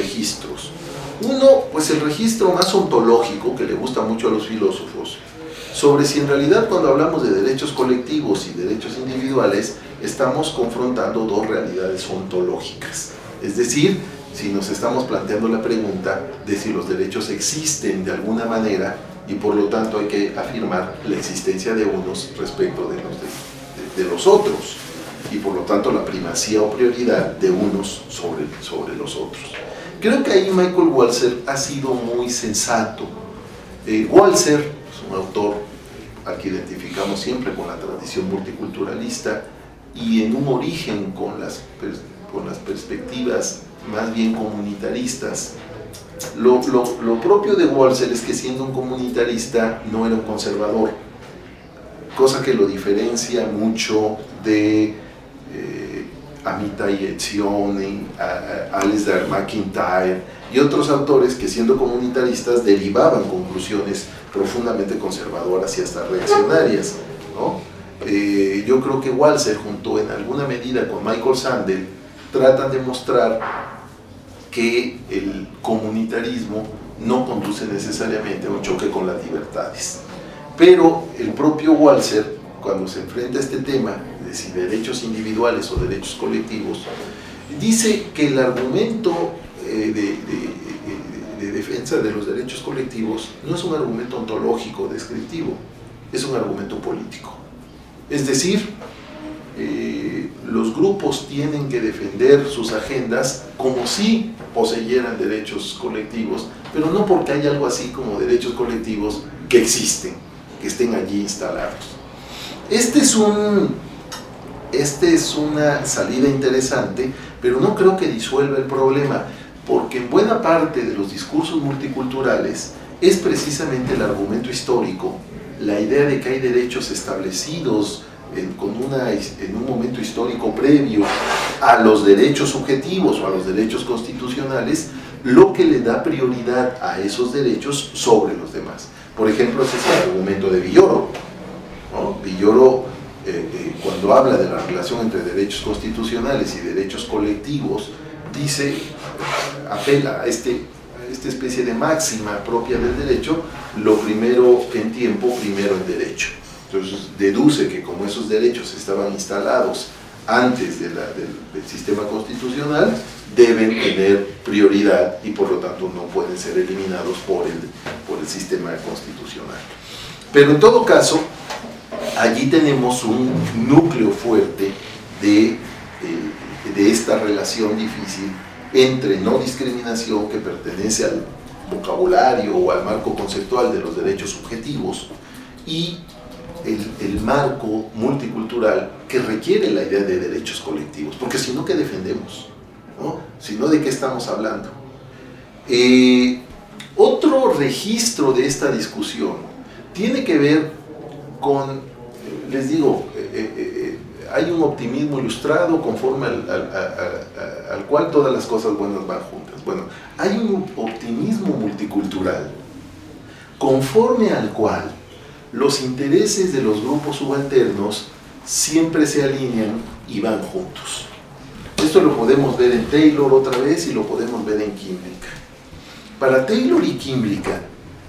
registros. Uno, pues el registro más ontológico, que le gusta mucho a los filósofos, sobre si en realidad cuando hablamos de derechos colectivos y derechos individuales estamos confrontando dos realidades ontológicas. Es decir, si nos estamos planteando la pregunta de si los derechos existen de alguna manera y por lo tanto hay que afirmar la existencia de unos respecto de los otros y por lo tanto la primacía o prioridad de unos sobre los otros. Creo que ahí Michael Walzer ha sido muy sensato. Walzer es un autor al que identificamos siempre con la tradición multiculturalista y en un origen con las perspectivas más bien comunitaristas. Lo propio de Walzer es que siendo un comunitarista no era un conservador, cosa que lo diferencia mucho de Amitai Etzioni, Alasdair MacIntyre y otros autores que siendo comunitaristas derivaban conclusiones profundamente conservadoras y hasta reaccionarias, ¿no? Yo creo que Walzer, junto en alguna medida con Michael Sandel, tratan de mostrar que el comunitarismo no conduce necesariamente a un choque con las libertades. Pero el propio Walzer, cuando se enfrenta a este tema de si derechos individuales o derechos colectivos, dice que el argumento de defensa de los derechos colectivos no es un argumento ontológico descriptivo, es un argumento político. Es decir, los grupos tienen que defender sus agendas como si poseyeran derechos colectivos, pero no porque hay algo así como derechos colectivos que existen, que estén allí instalados. Esta es una salida interesante, pero no creo que disuelva el problema, porque en buena parte de los discursos multiculturales es precisamente el argumento histórico, la idea de que hay derechos establecidos en un momento histórico previo a los derechos subjetivos o a los derechos constitucionales, lo que le da prioridad a esos derechos sobre los demás. Por ejemplo, ese es el argumento de Villoro, ¿no? Villoro, cuando habla de la relación entre derechos constitucionales y derechos colectivos, apela a esta especie de máxima propia del derecho: lo primero en tiempo, primero en derecho. Entonces deduce que como esos derechos estaban instalados antes del sistema constitucional, deben tener prioridad y por lo tanto no pueden ser eliminados por el sistema constitucional. Pero en todo caso, allí tenemos un núcleo fuerte de esta relación difícil entre no discriminación, que pertenece al vocabulario o al marco conceptual de los derechos subjetivos, y el marco multicultural que requiere la idea de derechos colectivos, porque si no, ¿qué defendemos? ¿No? Si no, ¿de qué estamos hablando? Otro registro de esta discusión tiene que ver con, les digo, hay un optimismo ilustrado conforme al cual todas las cosas buenas van juntas. Bueno, hay un optimismo multicultural conforme al cual los intereses de los grupos subalternos siempre se alinean y van juntos. Esto lo podemos ver en Taylor otra vez y lo podemos ver en Quimblica. Para Taylor y Quimblica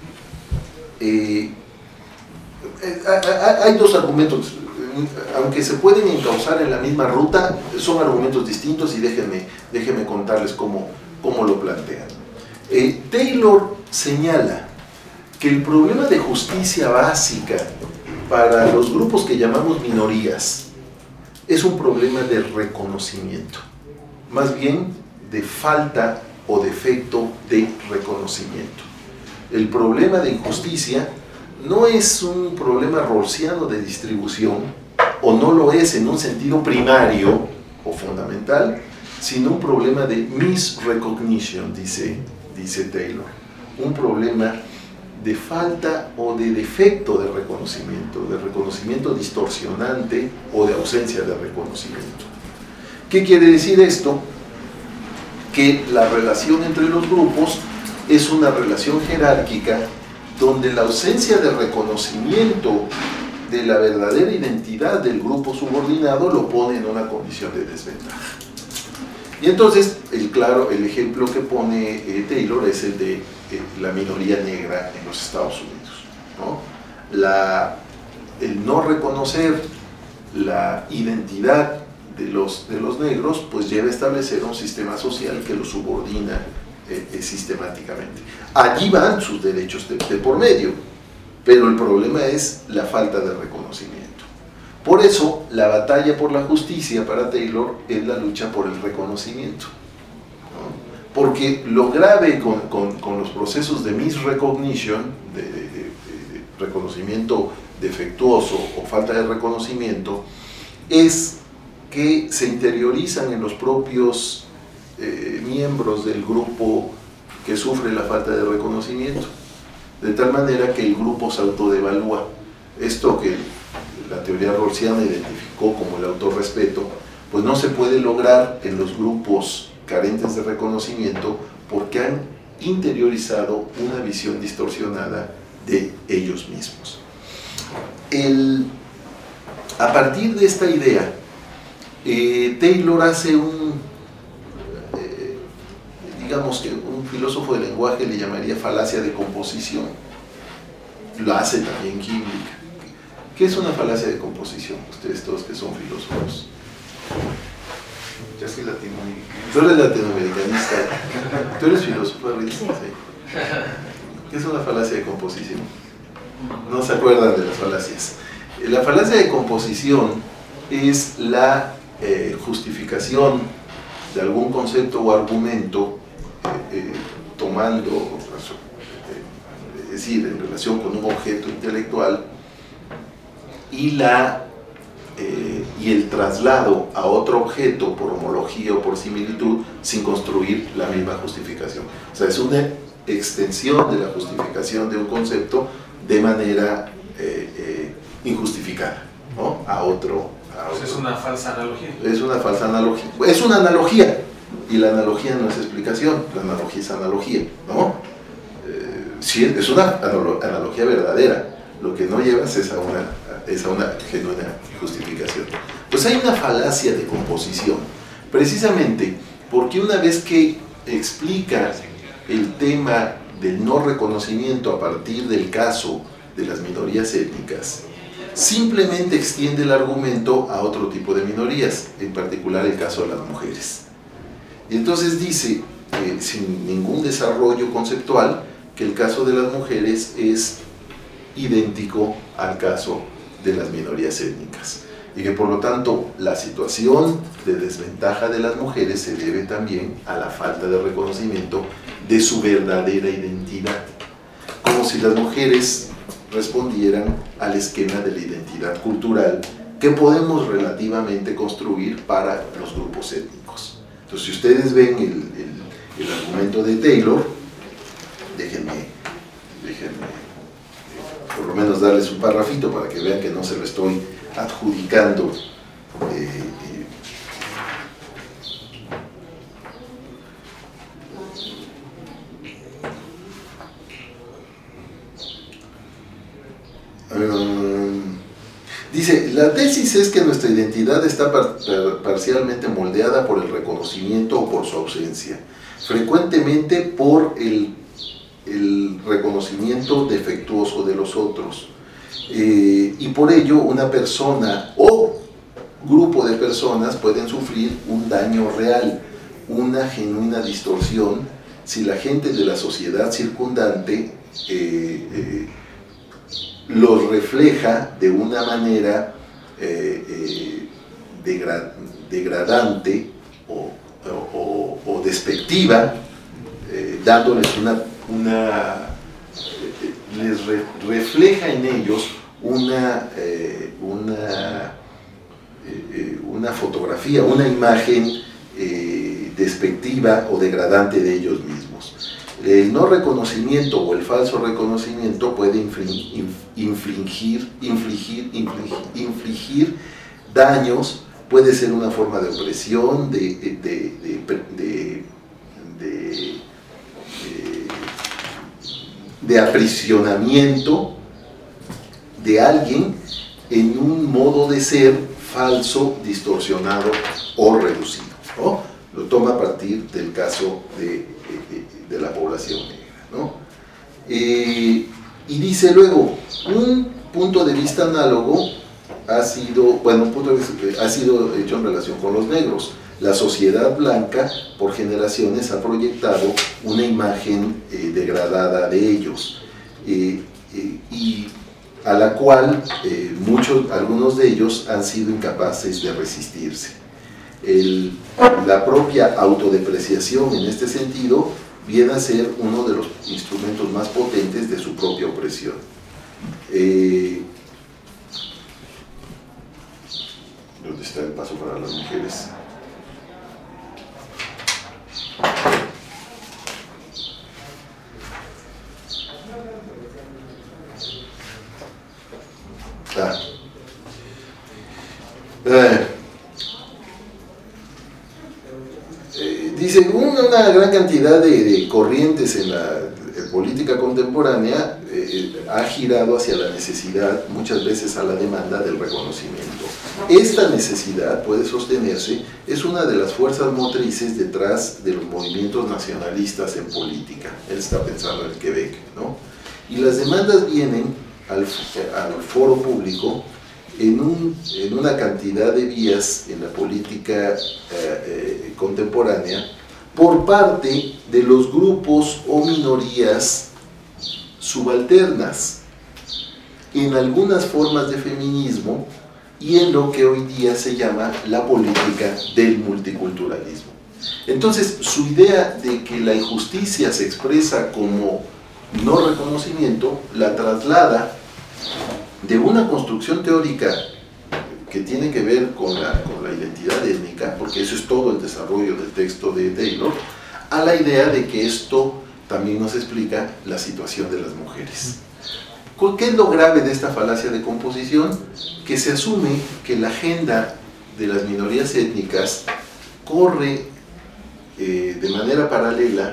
hay dos argumentos, aunque se pueden encauzar en la misma ruta, son argumentos distintos y déjenme contarles cómo lo plantean. Taylor señala que el problema de justicia básica para los grupos que llamamos minorías es un problema de reconocimiento, más bien de falta o defecto de reconocimiento. El problema de injusticia no es un problema rawlsiano de distribución, o no lo es en un sentido primario o fundamental, sino un problema de misrecognition, dice Taylor, un problema de falta o de defecto de reconocimiento distorsionante o de ausencia de reconocimiento. ¿Qué quiere decir esto? Que la relación entre los grupos es una relación jerárquica donde la ausencia de reconocimiento de la verdadera identidad del grupo subordinado lo pone en una condición de desventaja. Y entonces, el ejemplo que pone Taylor es el de la minoría negra en los Estados Unidos, ¿no? el no reconocer la identidad de los negros, pues lleva a establecer un sistema social que los subordina sistemáticamente. Allí van sus derechos de por medio, pero el problema es la falta de reconocimiento. Por eso, la batalla por la justicia para Taylor es la lucha por el reconocimiento, ¿no? Porque lo grave con los procesos de misrecognition, de reconocimiento defectuoso o falta de reconocimiento, es que se interiorizan en los propios miembros del grupo que sufre la falta de reconocimiento, de tal manera que el grupo se autodevalúa. Esto que la teoría rawlsiana identificó como el autorrespeto, pues no se puede lograr en los grupos carentes de reconocimiento porque han interiorizado una visión distorsionada de ellos mismos. A partir de esta idea, Taylor hace digamos que un filósofo del lenguaje le llamaría falacia de composición. Lo hace también Kimmlich. ¿Qué es una falacia de composición? Ustedes todos que son filósofos. Yo soy latinoamericano. Tú eres latinoamericanista. ¿Tú eres filósofo, Rita? Sí. ¿Qué es una falacia de composición? No se acuerdan de las falacias. La falacia de composición es la justificación de algún concepto o argumento tomando, es decir, en relación con un objeto intelectual y el traslado a otro objeto por homología o por similitud sin construir la misma justificación. O sea, es una extensión de la justificación de un concepto de manera injustificada, ¿no? a otro. Es una falsa analogía. Es una falsa analogía. Es una analogía. Y la analogía no es explicación, la analogía es analogía, ¿no? Sí, es una analogía verdadera. Lo que no llevas es a una genuina justificación. Pues hay una falacia de composición, precisamente porque una vez que explica el tema del no reconocimiento a partir del caso de las minorías étnicas, simplemente extiende el argumento a otro tipo de minorías, en particular el caso de las mujeres. Y entonces dice, sin ningún desarrollo conceptual, que el caso de las mujeres es idéntico al caso de las minorías étnicas. Y que por lo tanto la situación de desventaja de las mujeres se debe también a la falta de reconocimiento de su verdadera identidad. Como si las mujeres respondieran al esquema de la identidad cultural que podemos relativamente construir para los grupos étnicos. Entonces, si ustedes ven el argumento de Taylor, déjenme por lo menos darles un parrafito para que vean que no se lo estoy adjudicando. Dice, la tesis es que nuestra identidad está parcialmente moldeada por el reconocimiento o por su ausencia, frecuentemente por el reconocimiento defectuoso de los otros, y por ello una persona o grupo de personas pueden sufrir un daño real, una genuina distorsión, si la gente de la sociedad circundante los refleja de una manera degradante o despectiva, dándoles les refleja en ellos una fotografía, una imagen despectiva o degradante de ellos mismos. El no reconocimiento o el falso reconocimiento puede infligir daños, puede ser una forma de opresión, de aprisionamiento de alguien en un modo de ser falso, distorsionado o reducido, ¿no? Lo toma a partir del caso de la población negra, ¿no? Y dice luego, un punto de vista análogo ha sido hecho en relación con los negros. La sociedad blanca por generaciones ha proyectado una imagen degradada de ellos, y a la cual algunos de ellos han sido incapaces de resistirse. La propia autodepreciación en este sentido viene a ser uno de los instrumentos más potentes de su propia opresión. ¿Dónde está el paso para las mujeres? Dice, una gran cantidad de corrientes en la política contemporánea ha girado hacia la necesidad, muchas veces a la demanda del reconocimiento. Esta necesidad, puede sostenerse, es una de las fuerzas motrices detrás de los movimientos nacionalistas en política. Él está pensando en el Quebec, ¿no? Y las demandas vienen al foro público en una cantidad de vías en la política contemporánea por parte de los grupos o minorías subalternas en algunas formas de feminismo y en lo que hoy día se llama la política del multiculturalismo. Entonces, su idea de que la injusticia se expresa como no reconocimiento la traslada de una construcción teórica que tiene que ver con la identidad étnica, porque eso es todo el desarrollo del texto de Taylor, a la idea de que esto también nos explica la situación de las mujeres. ¿Qué es lo grave de esta falacia de composición? Que se asume que la agenda de las minorías étnicas corre de manera paralela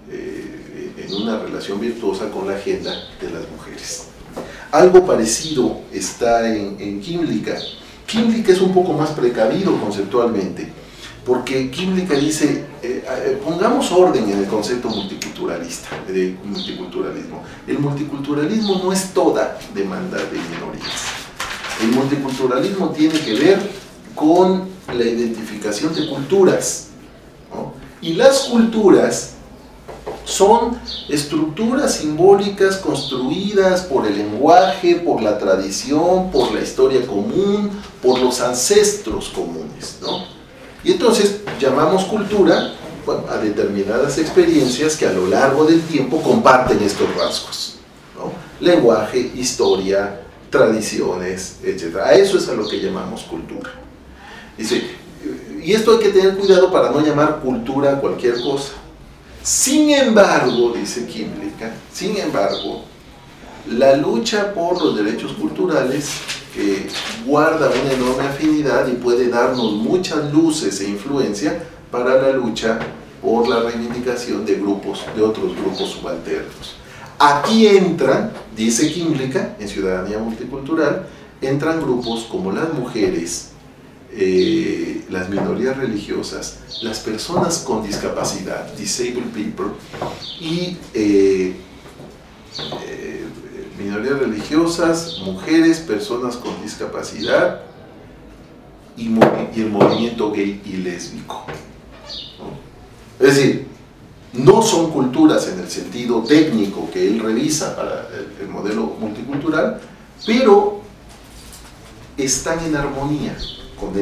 en una relación virtuosa con la agenda de las mujeres. Algo parecido está en Kymlicka. Kymlicka es un poco más precavido conceptualmente, porque Kymlicka dice, pongamos orden en el concepto multiculturalista, de multiculturalismo. El multiculturalismo no es toda demanda de minorías. El multiculturalismo tiene que ver con la identificación de culturas, ¿no? Y las culturas son estructuras simbólicas construidas por el lenguaje, por la tradición, por la historia común, por los ancestros comunes, ¿no? Y entonces llamamos cultura, bueno, a determinadas experiencias que a lo largo del tiempo comparten estos rasgos, ¿no? Lenguaje, historia, tradiciones, etc. A eso es a lo que llamamos cultura. Dice, y esto hay que tener cuidado para no llamar cultura a cualquier cosa. Sin embargo, dice Kymlicka, sin embargo, la lucha por los derechos culturales, que guarda una enorme afinidad y puede darnos muchas luces e influencia para la lucha por la reivindicación de otros grupos subalternos. Aquí entran, dice Kymlicka, en Ciudadanía Multicultural, entran grupos como las mujeres, las minorías religiosas, las personas con discapacidad, disabled people, y minorías religiosas, mujeres, personas con discapacidad y el movimiento gay y lésbico, ¿no? Es decir, no son culturas en el sentido técnico que él revisa para el modelo multicultural, pero están en armonía con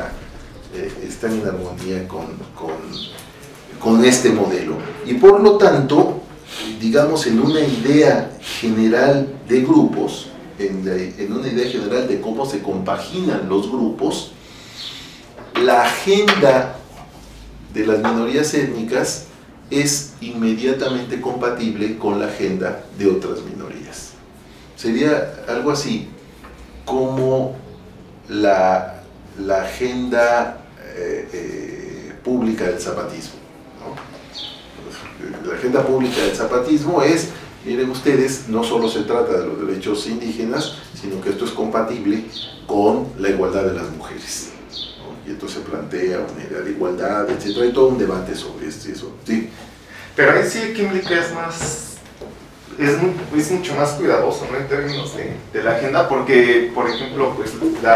con este modelo, y por lo tanto, digamos, en una idea general de grupos, en una idea general de cómo se compaginan los grupos, la agenda de las minorías étnicas es inmediatamente compatible con la agenda de otras minorías. Sería algo así como la agenda pública del zapatismo, ¿no? La agenda pública del zapatismo es, miren ustedes, no solo se trata de los derechos indígenas, sino que esto es compatible con la igualdad de las mujeres, ¿no? Y entonces se plantea una idea de igualdad, etc. Hay todo un debate sobre eso, ¿sí? Pero ahí sí Kymlicka es más es mucho más cuidadoso, ¿no? En términos de la agenda, porque, por ejemplo, pues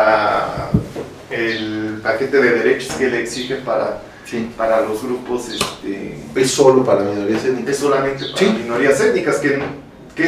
el paquete de derechos que le exige para los grupos es solo para minorías étnicas. Es solamente para minorías étnicas, que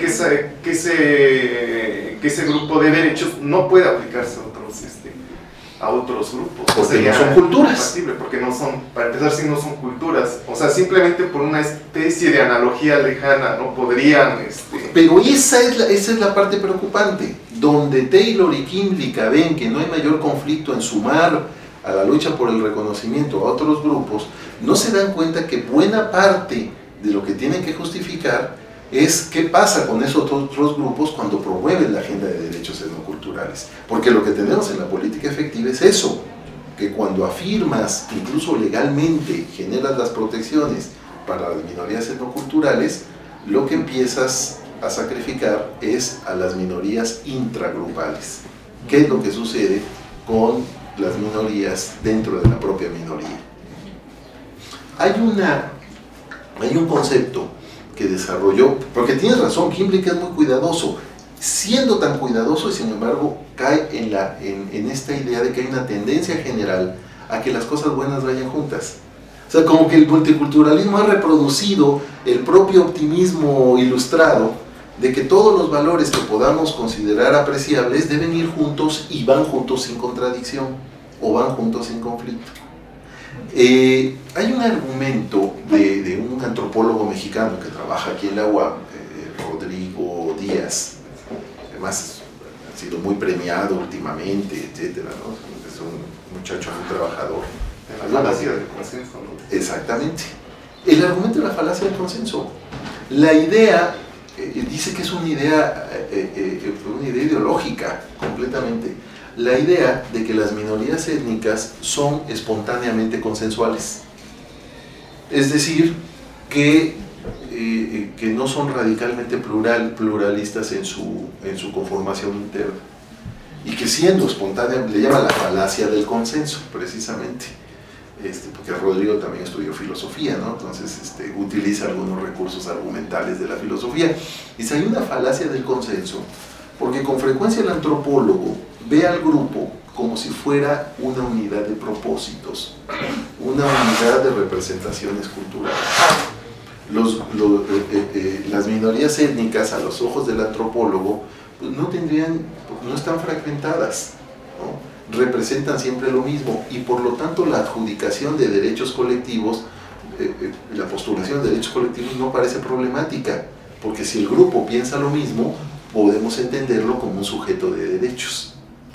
ese grupo de derechos no puede aplicarse a otros grupos. Porque no son culturas. Porque no son, para empezar, si no son culturas. O sea, simplemente por una especie de analogía lejana, no podrían... Pero esa es la parte preocupante, donde Taylor y Kimlicka ven que no hay mayor conflicto en sumar a la lucha por el reconocimiento a otros grupos, no se dan cuenta que buena parte de lo que tienen que justificar es qué pasa con esos otros grupos cuando promueven la agenda de derechos etnoculturales. Porque lo que tenemos en la política efectiva es eso, que cuando afirmas, incluso legalmente, generas las protecciones para las minorías etnoculturales, lo que empiezas a sacrificar es a las minorías intragrupales. ¿Qué es lo que sucede con las minorías dentro de la propia minoría? Hay un concepto que desarrolló, porque tienes razón, Kimlicka es muy cuidadoso, siendo tan cuidadoso y sin embargo cae en esta idea de que hay una tendencia general a que las cosas buenas vayan juntas. O sea, como que el multiculturalismo ha reproducido el propio optimismo ilustrado de que todos los valores que podamos considerar apreciables deben ir juntos y van juntos sin contradicción o van juntos sin conflicto. Hay un argumento de un antropólogo mexicano que trabaja aquí en la UAM, Rodrigo Díaz, además ha sido muy premiado últimamente, etcétera, ¿no? Es un muchacho muy trabajador. La falacia del consenso, ¿no? Exactamente. El argumento de la falacia del consenso. La idea, dice que es una idea ideológica, completamente. La idea de que las minorías étnicas son espontáneamente consensuales. Es decir, que no son radicalmente pluralistas en su conformación interna. Y que siendo espontánea, le llama la falacia del consenso, precisamente. Porque Rodrigo también estudió filosofía, ¿no? Entonces utiliza algunos recursos argumentales de la filosofía. Dice, hay una falacia del consenso, porque con frecuencia el antropólogo ve al grupo como si fuera una unidad de propósitos, una unidad de representaciones culturales. Las minorías étnicas, a los ojos del antropólogo, pues no están fragmentadas, ¿no? Representan siempre lo mismo y por lo tanto la adjudicación de derechos colectivos, la postulación de derechos colectivos no parece problemática, porque si el grupo piensa lo mismo, podemos entenderlo como un sujeto de derechos.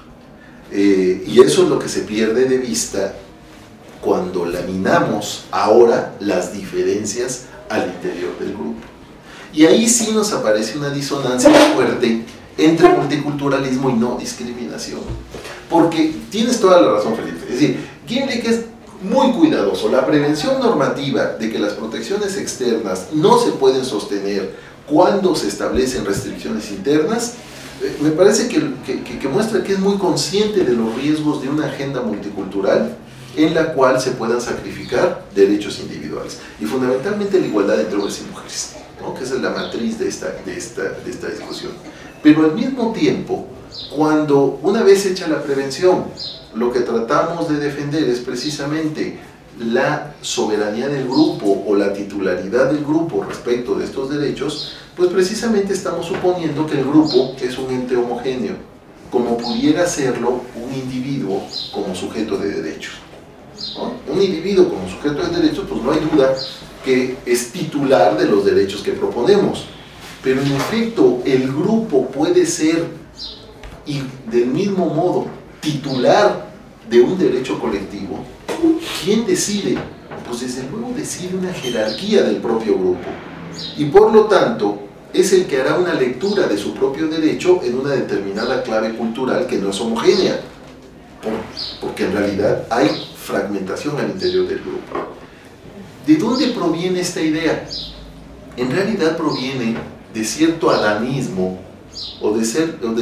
Y eso es lo que se pierde de vista cuando laminamos ahora las diferencias al interior del grupo. Y ahí sí nos aparece una disonancia fuerte entre multiculturalismo y no discriminación. Porque tienes toda la razón, Felipe. Es decir, Kimlicka es muy cuidadoso. La prevención normativa de que las protecciones externas no se pueden sostener cuando se establecen restricciones internas, me parece que muestra que es muy consciente de los riesgos de una agenda multicultural en la cual se puedan sacrificar derechos individuales. Y fundamentalmente la igualdad entre hombres y mujeres, ¿no? Que esa es la matriz de esta discusión. Pero al mismo tiempo, cuando una vez hecha la prevención, lo que tratamos de defender es precisamente la soberanía del grupo o la titularidad del grupo respecto de estos derechos, pues precisamente estamos suponiendo que el grupo es un ente homogéneo, como pudiera serlo un individuo como sujeto de derechos, ¿no? Un individuo como sujeto de derechos, pues no hay duda que es titular de los derechos que proponemos, pero en efecto el grupo puede ser, y del mismo modo, titular de un derecho colectivo. ¿Quién decide? Pues desde luego decide una jerarquía del propio grupo, y por lo tanto es el que hará una lectura de su propio derecho en una determinada clave cultural que no es homogénea, porque en realidad hay fragmentación al interior del grupo. ¿De dónde proviene esta idea? En realidad proviene de cierto adanismo o de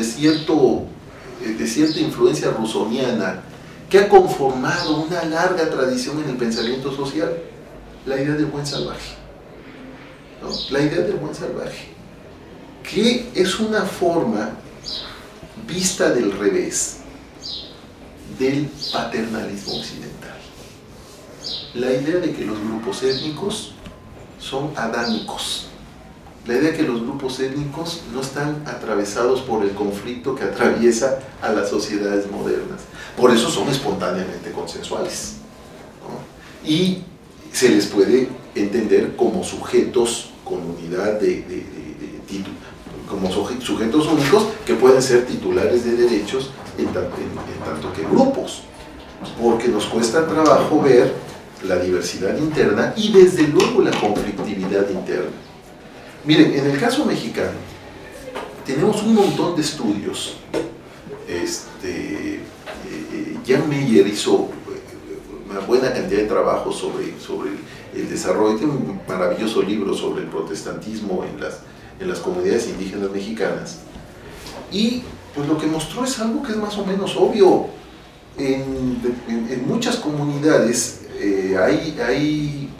cierta influencia rusoniana que ha conformado una larga tradición en el pensamiento social, la idea del buen salvaje, ¿no? La idea del buen salvaje. que es una forma vista del revés del paternalismo occidental. La idea de que los grupos étnicos son adánicos. La idea de que los grupos étnicos no están atravesados por el conflicto que atraviesa a las sociedades modernas. Por eso son espontáneamente consensuales, ¿no? Y se les puede entender como sujetos con unidad de título, como sujetos únicos que pueden ser titulares de derechos en tanto que grupos, porque nos cuesta trabajo ver la diversidad interna y desde luego la conflictividad interna. Miren, en el caso mexicano tenemos un montón de estudios. Jan Meyer hizo una buena cantidad de trabajo sobre el desarrollo. Tiene un maravilloso libro sobre el protestantismo en las comunidades indígenas mexicanas. Y pues lo que mostró es algo que es más o menos obvio. En muchas comunidades hay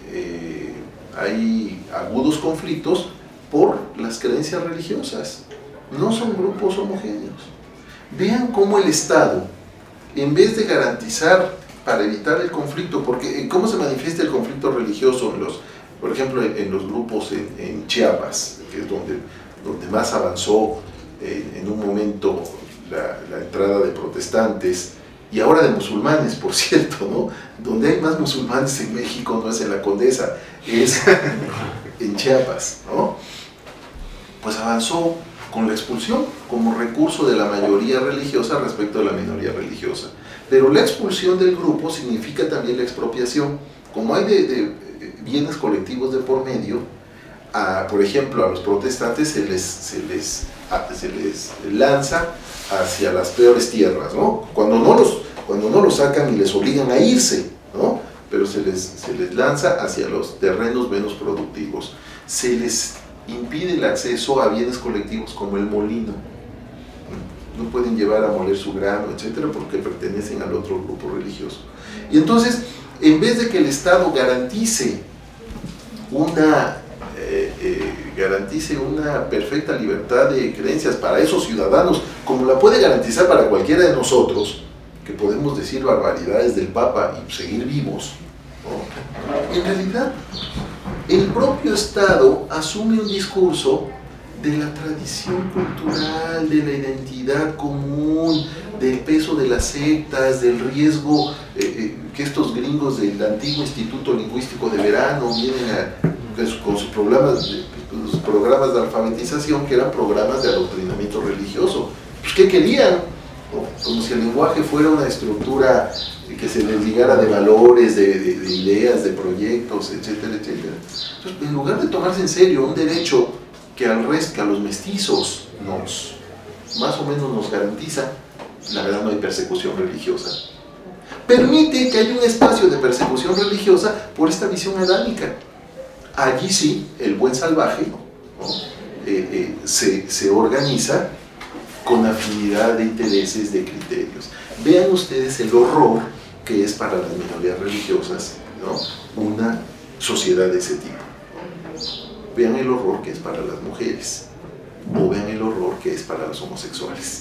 agudos conflictos por las creencias religiosas. No son grupos homogéneos. Vean cómo el Estado, en vez de garantizar para evitar el conflicto, porque ¿cómo se manifiesta el conflicto religioso por ejemplo, en los grupos en Chiapas, que es donde más avanzó en un momento la entrada de protestantes y ahora de musulmanes, por cierto, ¿no? Donde hay más musulmanes en México no es en la Condesa, es en Chiapas, ¿no? Pues avanzó con la expulsión como recurso de la mayoría religiosa respecto de la minoría religiosa. Pero la expulsión del grupo significa también la expropiación. Como hay de bienes colectivos de por medio, por ejemplo, a los protestantes se les lanza hacia las peores tierras, ¿no? Cuando no los sacan y les obligan a irse, ¿no? Pero se les lanza hacia los terrenos menos productivos. Se les impide el acceso a bienes colectivos como el molino. No pueden llevar a moler su grano, etcétera, porque pertenecen al otro grupo religioso. Y entonces, en vez de que el Estado garantice una perfecta libertad de creencias para esos ciudadanos, como la puede garantizar para cualquiera de nosotros, que podemos decir barbaridades del Papa y seguir vivos, ¿no? En realidad, el propio Estado asume un discurso de la tradición cultural, de la identidad común, del peso de las sectas, del riesgo que estos gringos del antiguo Instituto Lingüístico de Verano vienen con sus programas de alfabetización, que eran programas de adoctrinamiento religioso. Pues, ¿qué querían? Como si el lenguaje fuera una estructura que se desligara de valores, de ideas, de proyectos, etcétera, etcétera. Entonces, en lugar de tomarse en serio un derecho que a los mestizos más o menos nos garantiza, la verdad no hay persecución religiosa. Permite que haya un espacio de persecución religiosa por esta visión adánica. Allí sí, el buen salvaje, ¿no? Se organiza con afinidad de intereses, de criterios. Vean ustedes el horror que es para las minorías religiosas, ¿no? Una sociedad de ese tipo. Vean el horror que es para las mujeres, o vean el horror que es para los homosexuales.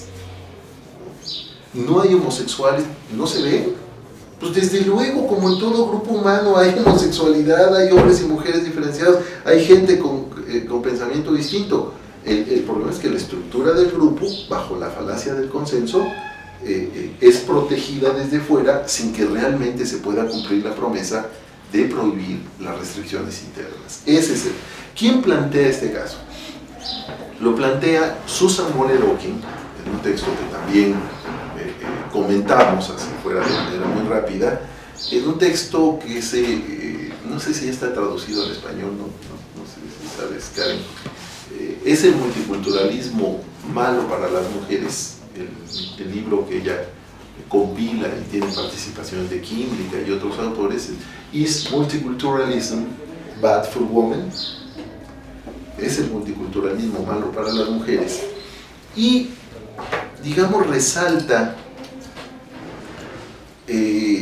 No hay homosexuales, no se ven. Pues desde luego, como en todo grupo humano, hay homosexualidad, hay hombres y mujeres diferenciados, hay gente con pensamiento distinto. El problema es que la estructura del grupo, bajo la falacia del consenso, es protegida desde fuera sin que realmente se pueda cumplir la promesa de prohibir las restricciones internas. ¿Quién plantea este caso? Lo plantea Susan Moller-Okin en un texto que también comentamos así fuera de manera muy rápida, en un texto que no sé si ya está traducido al español, no sé si sabes, Karen. Es el multiculturalismo malo para las mujeres, el libro que ella compila y tiene participaciones de Kimbrica y otros autores. Is Multiculturalism Bad for Women? Es el multiculturalismo malo para las mujeres. Y, digamos, resalta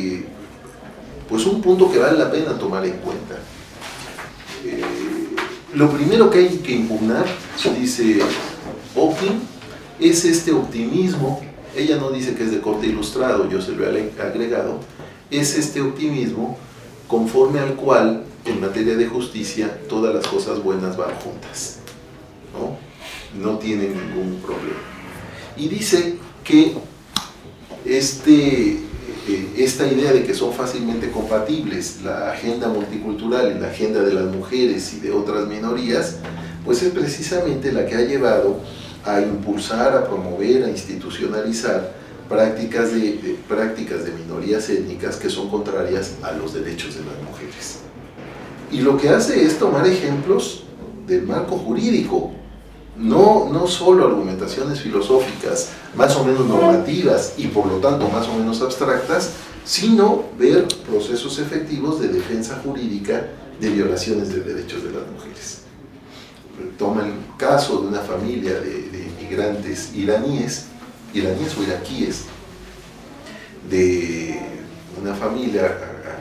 pues un punto que vale la pena tomar en cuenta. lo primero que hay que impugnar, dice Hawking, es este optimismo. Ella no dice que es de corte ilustrado, yo se lo he agregado. Es este optimismo conforme al cual, en materia de justicia, todas las cosas buenas van juntas, no tienen ningún problema. Y dice que esta idea de que son fácilmente compatibles la agenda multicultural y la agenda de las mujeres y de otras minorías, pues es precisamente la que ha llevado a impulsar, a promover, a institucionalizar prácticas de minorías étnicas que son contrarias a los derechos de las mujeres. Y lo que hace es tomar ejemplos del marco jurídico, no solo argumentaciones filosóficas más o menos normativas y por lo tanto más o menos abstractas, sino ver procesos efectivos de defensa jurídica de violaciones de derechos de las mujeres. Toma el caso de una familia de inmigrantes iraníes o iraquíes, de una familia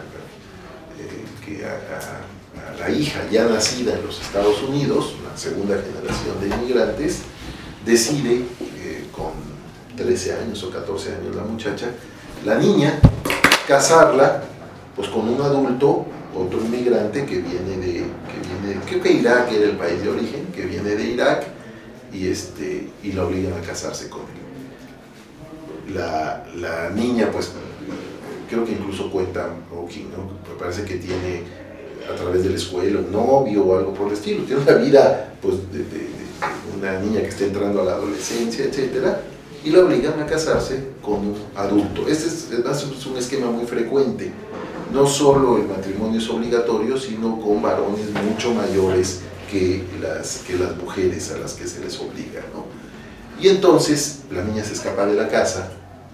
que a la hija ya nacida en los Estados Unidos, una segunda generación de inmigrantes, decide con 13 años o 14 años la muchacha, la niña, casarla pues con un adulto, otro inmigrante que viene creo que Irak era el país de origen, que viene de Irak, y la obligan a casarse con él. La niña, pues, creo que incluso cuenta, me parece que tiene, a través de la escuela, un novio o algo por el estilo, tiene una vida, pues, de una niña que está entrando a la adolescencia, etcétera, y la obligan a casarse con un adulto. Este es un esquema muy frecuente. No solo el matrimonio es obligatorio, sino con varones mucho mayores que las mujeres a las que se les obliga, ¿no? Y entonces la niña se escapa de la casa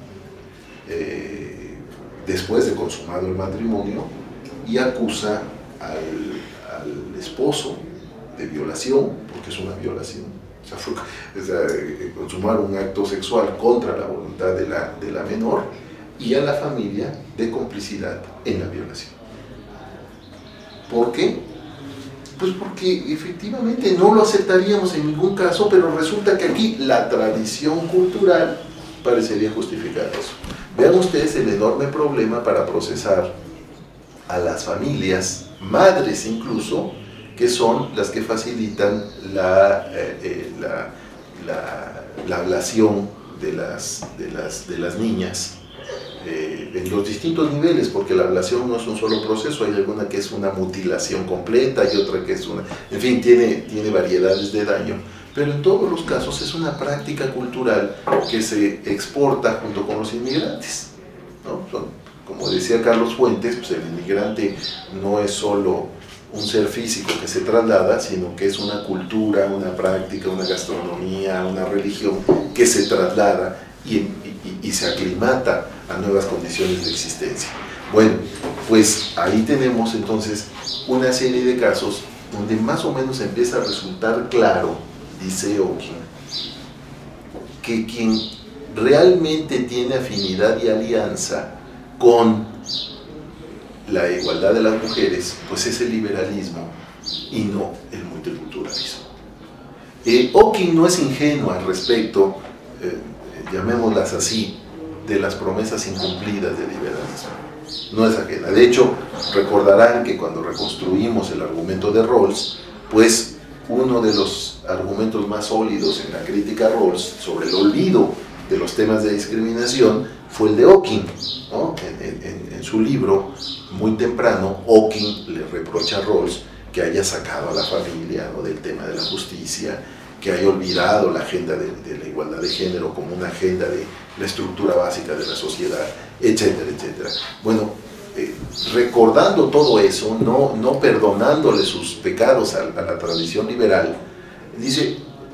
después de consumado el matrimonio y acusa al esposo de violación, porque es una violación, consumar un acto sexual contra la voluntad de la menor, y a la familia de complicidad en la violación. ¿Por qué? Pues porque efectivamente no lo aceptaríamos en ningún caso, pero resulta que aquí la tradición cultural parecería justificar eso. Vean ustedes el enorme problema para procesar a las familias, madres incluso, que son las que facilitan la ablación de las niñas en los distintos niveles, porque la ablación no es un solo proceso, hay alguna que es una mutilación completa y otra que es una, en fin, tiene variedades de daño, pero en todos los casos es una práctica cultural que se exporta junto con los inmigrantes, ¿no? Como decía Carlos Fuentes, pues el inmigrante no es solo un ser físico que se traslada, sino que es una cultura, una práctica, una gastronomía, una religión que se traslada y se aclimata a nuevas condiciones de existencia. Bueno, pues ahí tenemos entonces una serie de casos donde más o menos empieza a resultar claro, dice Hawking, que quien realmente tiene afinidad y alianza con la igualdad de las mujeres, pues es el liberalismo y no el multiculturalismo. Hawking no es ingenuo al respecto, llamémoslas así, de las promesas incumplidas del liberalismo. No es ajena. De hecho, recordarán que cuando reconstruimos el argumento de Rawls, pues uno de los argumentos más sólidos en la crítica a Rawls sobre el olvido de los temas de discriminación fue el de Hawking, ¿no? En su libro, muy temprano, Hawking le reprocha a Rawls que haya sacado a la familia, ¿no?, del tema de la justicia, que haya olvidado la agenda de la igualdad de género como una agenda de la estructura básica de la sociedad, etcétera, etcétera. Bueno, recordando todo eso, no perdonándole sus pecados a la tradición liberal, dice,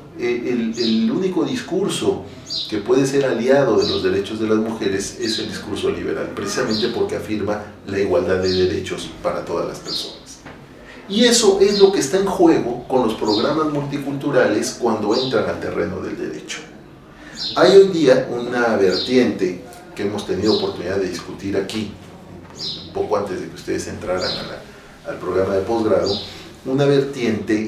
el único discurso que puede ser aliado de los derechos de las mujeres es el discurso liberal, precisamente porque afirma la igualdad de derechos para todas las personas. Y eso es lo que está en juego con los programas multiculturales cuando entran al terreno del derecho. Hay hoy día una vertiente que hemos tenido oportunidad de discutir aquí, un poco antes de que ustedes entraran al programa de posgrado, una vertiente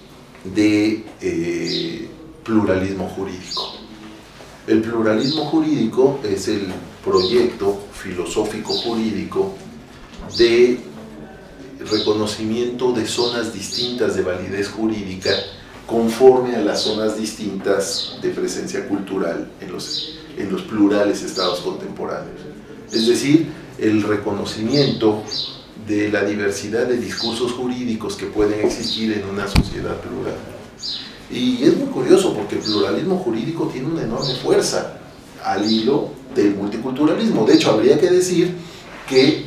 de pluralismo jurídico. El pluralismo jurídico es el proyecto filosófico jurídico de reconocimiento de zonas distintas de validez jurídica conforme a las zonas distintas de presencia cultural en los plurales estados contemporáneos. Es decir, el reconocimiento de la diversidad de discursos jurídicos que pueden existir en una sociedad plural. Y es muy curioso porque el pluralismo jurídico tiene una enorme fuerza al hilo del multiculturalismo. De hecho, habría que decir que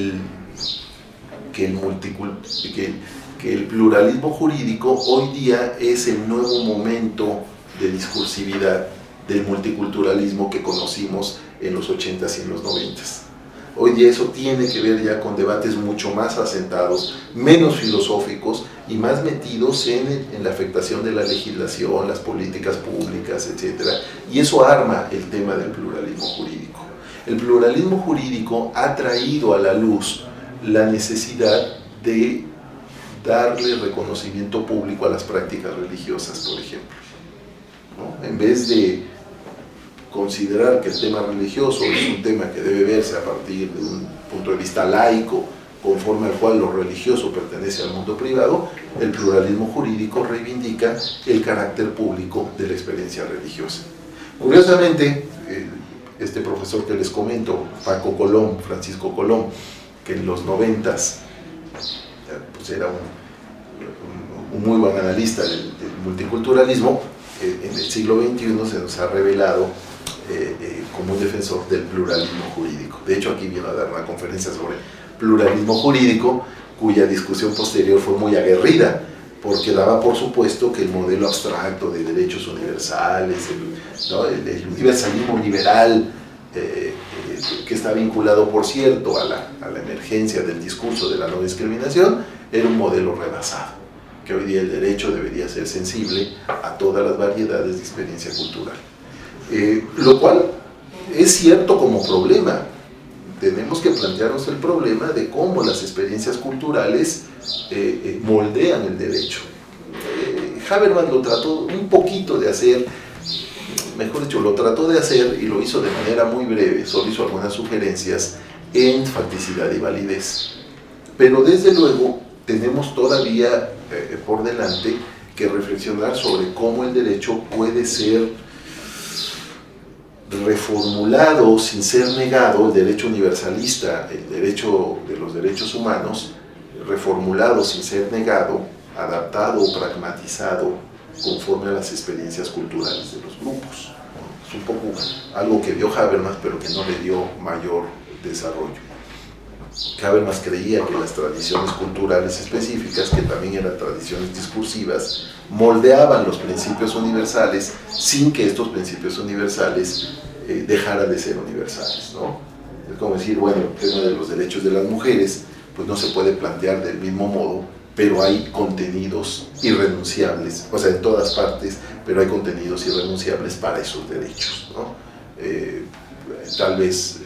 el pluralismo jurídico hoy día es el nuevo momento de discursividad del multiculturalismo que conocimos en los 80s y en los 90s. Hoy día eso tiene que ver ya con debates mucho más asentados, menos filosóficos y más metidos en la afectación de la legislación, las políticas públicas, etc. Y eso arma el tema del pluralismo jurídico. El pluralismo jurídico ha traído a la luz la necesidad de darle reconocimiento público a las prácticas religiosas, por ejemplo, ¿no? En vez de considerar que el tema religioso es un tema que debe verse a partir de un punto de vista laico, conforme al cual lo religioso pertenece al mundo privado, el pluralismo jurídico reivindica el carácter público de la experiencia religiosa. Curiosamente, este profesor que les comento, Francisco Colom, que en los 90s pues era un muy buen analista del multiculturalismo, en el siglo XXI se nos ha revelado como un defensor del pluralismo jurídico. De hecho, aquí vino a dar una conferencia sobre pluralismo jurídico, cuya discusión posterior fue muy aguerrida, porque daba por supuesto que el modelo abstracto de derechos universales, el universalismo liberal, que está vinculado, por cierto, a la emergencia del discurso de la no discriminación, era un modelo rebasado, que hoy día el derecho debería ser sensible a todas las variedades de experiencia cultural. Lo cual es cierto como problema. Tenemos que plantearnos el problema de cómo las experiencias culturales moldean el derecho. Habermas lo trató un poquito de hacer, mejor dicho, lo trató de hacer y lo hizo de manera muy breve, solo hizo algunas sugerencias en facticidad y validez. Pero desde luego tenemos todavía por delante que reflexionar sobre cómo el derecho puede ser reformulado sin ser negado, el derecho universalista, el derecho de los derechos humanos, reformulado sin ser negado, adaptado o pragmatizado conforme a las experiencias culturales de los grupos. Es un poco algo que vio Habermas, pero que no le dio mayor desarrollo. Habermas creía que las tradiciones culturales específicas, que también eran tradiciones discursivas, moldeaban los principios universales sin que estos principios universales dejaran de ser universales, ¿no? Es como decir, bueno, el tema de los derechos de las mujeres pues no se puede plantear del mismo modo, pero hay contenidos irrenunciables, o sea, en todas partes, pero hay contenidos irrenunciables para esos derechos, ¿no? Tal vez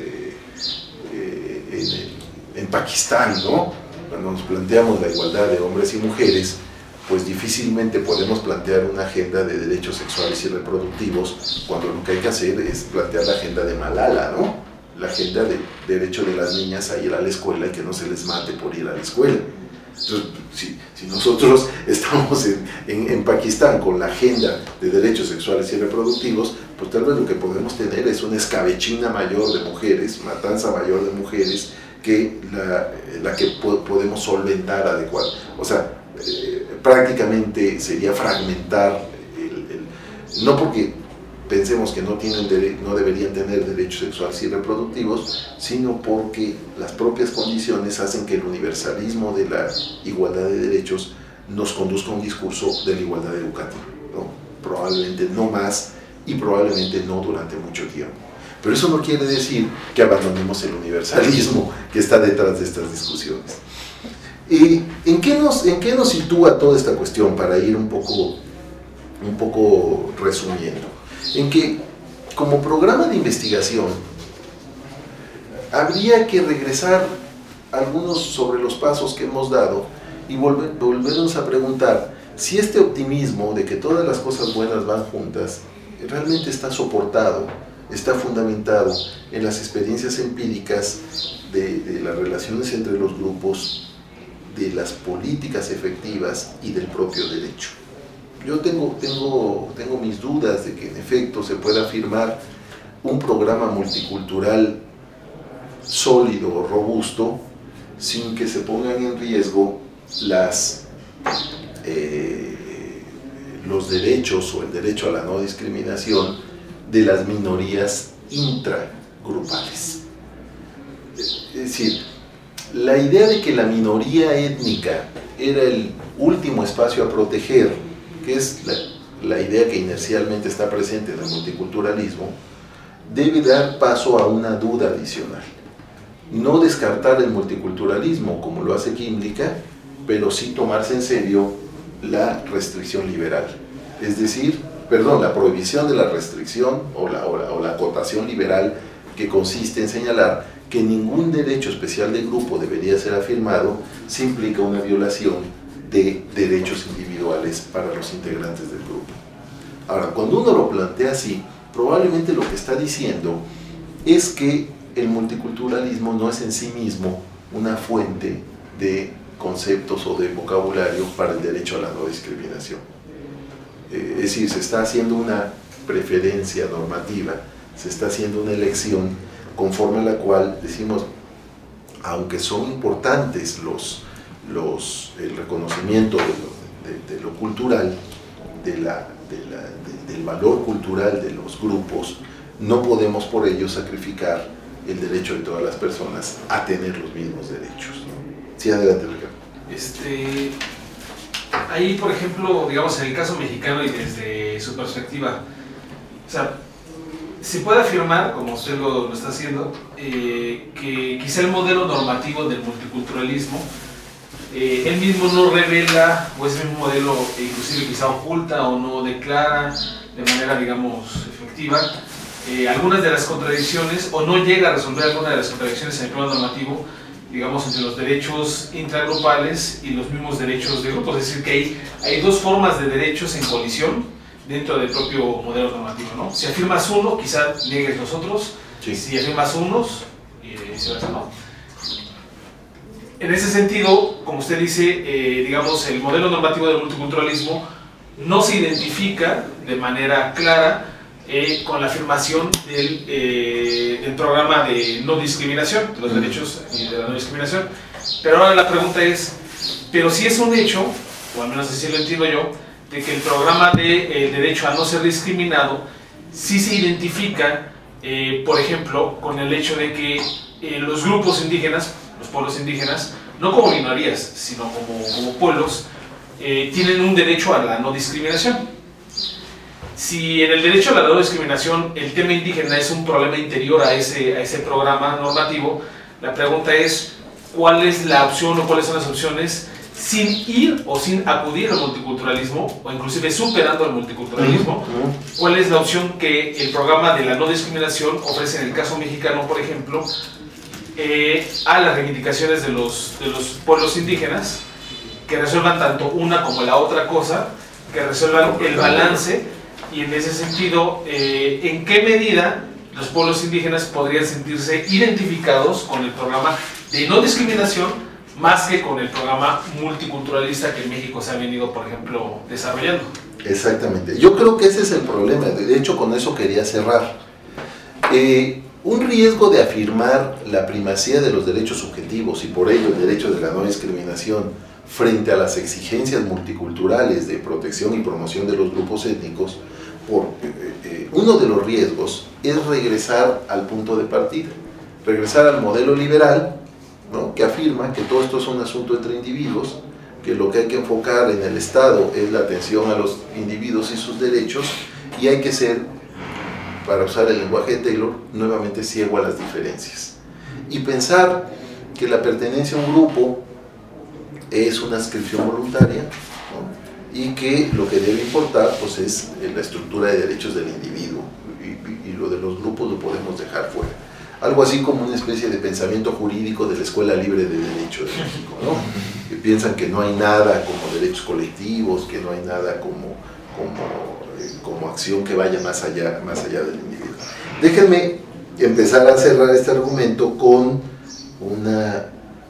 en Pakistán, ¿no? Cuando nos planteamos la igualdad de hombres y mujeres, pues difícilmente podemos plantear una agenda de derechos sexuales y reproductivos cuando lo que hay que hacer es plantear la agenda de Malala, ¿no? La agenda del derecho de las niñas a ir a la escuela y que no se les mate por ir a la escuela. Entonces, si nosotros estamos en Pakistán con la agenda de derechos sexuales y reproductivos, pues tal vez lo que podemos tener es una escabechina mayor de mujeres, matanza mayor de mujeres, que la que podemos solventar adecuadamente. O sea, prácticamente sería fragmentar, no porque pensemos que no deberían tener derechos sexuales y reproductivos, sino porque las propias condiciones hacen que el universalismo de la igualdad de derechos nos conduzca a un discurso de la igualdad educativa, ¿no? Probablemente no más y probablemente no durante mucho tiempo. Pero eso no quiere decir que abandonemos el universalismo que está detrás de estas discusiones. ¿En qué nos sitúa toda esta cuestión, para ir un poco resumiendo? En que, como programa de investigación, habría que regresar algunos sobre los pasos que hemos dado y volvernos a preguntar si este optimismo de que todas las cosas buenas van juntas realmente está soportado, está fundamentado en las experiencias empíricas de las relaciones entre los grupos, de las políticas efectivas y del propio derecho. Yo tengo mis dudas de que en efecto se pueda afirmar un programa multicultural sólido, robusto, sin que se pongan en riesgo los derechos o el derecho a la no discriminación de las minorías intragrupales. Es decir, la idea de que la minoría étnica era el último espacio a proteger, que es la idea que inercialmente está presente en el multiculturalismo, debe dar paso a una duda adicional. No descartar el multiculturalismo como lo hace Quimlica, pero sí tomarse en serio la restricción liberal, es decir, la prohibición de la restricción o la acotación liberal, que consiste en señalar que ningún derecho especial de grupo debería ser afirmado si implica una violación de derechos individuales para los integrantes del grupo. Ahora, cuando uno lo plantea así, probablemente lo que está diciendo es que el multiculturalismo no es en sí mismo una fuente de conceptos o de vocabulario para el derecho a la no discriminación. Es decir, se está haciendo una preferencia normativa, se está haciendo una elección conforme a la cual decimos, aunque son importantes el reconocimiento de lo cultural, del valor cultural de los grupos, no podemos por ello sacrificar el derecho de todas las personas a tener los mismos derechos. Sí, adelante, Ricardo. Ahí, por ejemplo, digamos, en el caso mexicano y desde su perspectiva, o sea, se puede afirmar, como usted lo está haciendo, que quizá el modelo normativo del multiculturalismo él mismo no revela, o ese mismo modelo inclusive quizá oculta o no declara de manera, digamos, efectiva algunas de las contradicciones, o no llega a resolver algunas de las contradicciones en el plano normativo, digamos, entre los derechos intragrupales y los mismos derechos de grupos. Es decir, que hay dos formas de derechos en colisión dentro del propio modelo normativo, ¿no? Si afirmas uno, quizá niegues los otros. Sí. Si afirmas unos, viceversa, ¿no? En ese sentido, como usted dice, digamos, el modelo normativo del multiculturalismo no se identifica de manera clara con la afirmación del programa de no discriminación, de los derechos y de la no discriminación. Pero ahora la pregunta es, pero si es un hecho, o al menos así lo entiendo yo, de que el programa de derecho a no ser discriminado sí se identifica, por ejemplo, con el hecho de que los grupos indígenas, los pueblos indígenas, no como minorías, sino como pueblos, tienen un derecho a la no discriminación. Si en el derecho a la no discriminación el tema indígena es un problema interior a ese programa normativo, la pregunta es, ¿cuál es la opción o cuáles son las opciones sin ir o sin acudir al multiculturalismo, o inclusive superando al multiculturalismo? ¿Cuál es la opción que el programa de la no discriminación ofrece en el caso mexicano, por ejemplo, a las reivindicaciones de los pueblos indígenas, que resuelvan tanto una como la otra cosa, que resuelvan el balance? Y en ese sentido, ¿en qué medida los pueblos indígenas podrían sentirse identificados con el programa de no discriminación más que con el programa multiculturalista que en México se ha venido, por ejemplo, desarrollando? Exactamente. Yo creo que ese es el problema. De hecho, con eso quería cerrar. Un riesgo de afirmar la primacía de los derechos subjetivos y por ello el derecho de la no discriminación frente a las exigencias multiculturales de protección y promoción de los grupos étnicos, uno de los riesgos es regresar al punto de partida, regresar al modelo liberal, ¿no?, que afirma que todo esto es un asunto entre individuos, que lo que hay que enfocar en el Estado es la atención a los individuos y sus derechos, y hay que ser, para usar el lenguaje de Taylor, nuevamente ciego a las diferencias. Y pensar que la pertenencia a un grupo es una adscripción voluntaria, ¿no?, y que lo que debe importar pues es la estructura de derechos del individuo, y lo de los grupos lo podemos dejar fuera. Algo así como una especie de pensamiento jurídico de la Escuela Libre de Derecho de México, ¿no?, que piensan que no hay nada como derechos colectivos, que no hay nada como acción que vaya más allá del individuo. Déjenme empezar a cerrar este argumento con una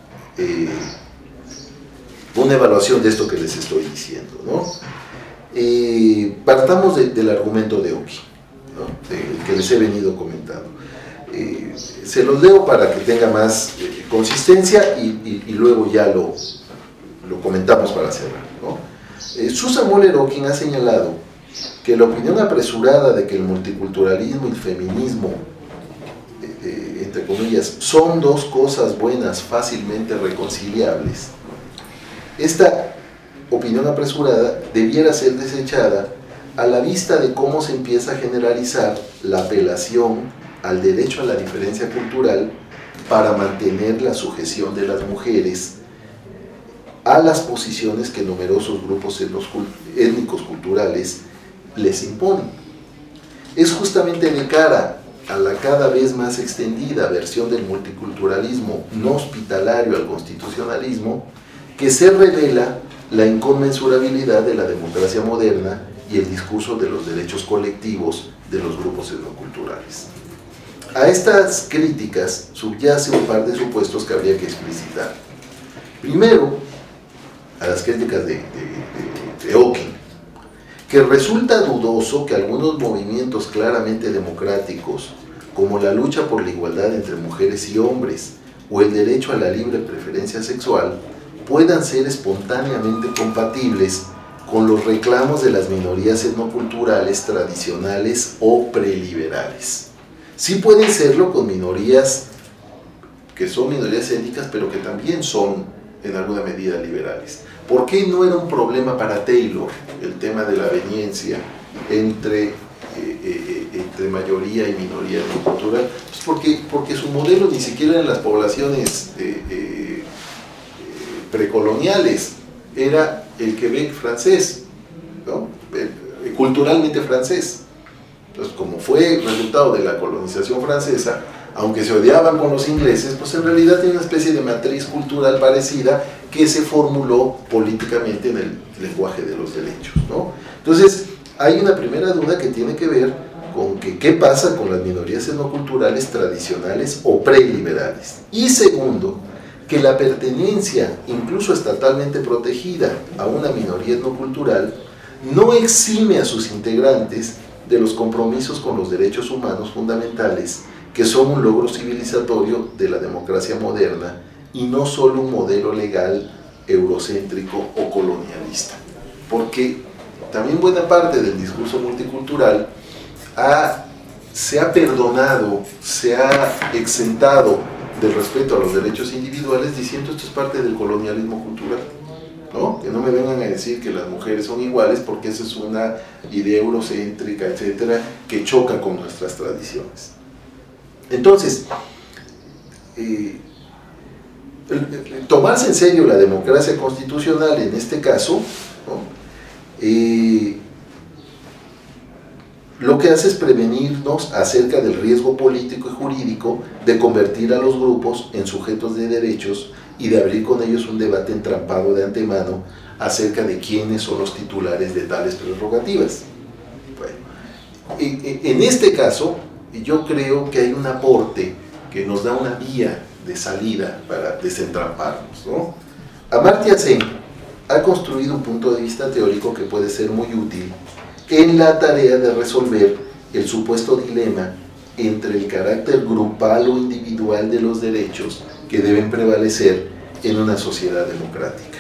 evaluación de esto que les estoy diciendo, ¿no? Partamos del argumento de Oki, ¿no? Del que les he venido comentando. Se los leo para que tenga más consistencia y luego ya lo comentamos para cerrar, ¿no? Susan Moller-Okin ha señalado que la opinión apresurada de que el multiculturalismo y el feminismo, entre comillas, son dos cosas buenas fácilmente reconciliables, esta opinión apresurada debiera ser desechada a la vista de cómo se empieza a generalizar la apelación al derecho a la diferencia cultural para mantener la sujeción de las mujeres a las posiciones que numerosos grupos étnicos culturales les imponen. Es justamente de cara a la cada vez más extendida versión del multiculturalismo no hospitalario al constitucionalismo que se revela la inconmensurabilidad de la democracia moderna y el discurso de los derechos colectivos de los grupos etnoculturales. A estas críticas subyace un par de supuestos que habría que explicitar. Primero, a las críticas de Okin, que resulta dudoso que algunos movimientos claramente democráticos, como la lucha por la igualdad entre mujeres y hombres o el derecho a la libre preferencia sexual, puedan ser espontáneamente compatibles con los reclamos de las minorías etnoculturales tradicionales o preliberales. Sí pueden serlo con minorías que son minorías étnicas, pero que también son en alguna medida liberales. ¿Por qué no era un problema para Taylor el tema de la aveniencia entre mayoría y minoría etnocultural? Pues porque su modelo ni siquiera en las poblaciones precoloniales era el Quebec francés, ¿no? Culturalmente francés. Entonces, como fue resultado de la colonización francesa, aunque se odiaban con los ingleses, pues en realidad tiene una especie de matriz cultural parecida que se formuló políticamente en el lenguaje de los derechos, ¿no? Entonces, hay una primera duda que tiene que ver con qué pasa con las minorías etnoculturales tradicionales o preliberales. Y segundo, que la pertenencia, incluso estatalmente protegida, a una minoría etnocultural no exime a sus integrantes de los compromisos con los derechos humanos fundamentales, que son un logro civilizatorio de la democracia moderna y no solo un modelo legal eurocéntrico o colonialista. Porque también buena parte del discurso multicultural se ha perdonado, se ha exentado del respeto a los derechos individuales diciendo esto es parte del colonialismo cultural, ¿no? Que no me vengan a decir que las mujeres son iguales porque esa es una idea eurocéntrica, etcétera, que choca con nuestras tradiciones. Entonces, tomarse en serio la democracia constitucional en este caso, ¿no? Lo que hace es prevenirnos acerca del riesgo político y jurídico de convertir a los grupos en sujetos de derechos y de abrir con ellos un debate entrampado de antemano acerca de quiénes son los titulares de tales prerrogativas. Bueno, en este caso, yo creo que hay un aporte que nos da una vía de salida para desentramparnos, ¿no? Amartya Sen ha construido un punto de vista teórico que puede ser muy útil en la tarea de resolver el supuesto dilema entre el carácter grupal o individual de los derechos que deben prevalecer en una sociedad democrática.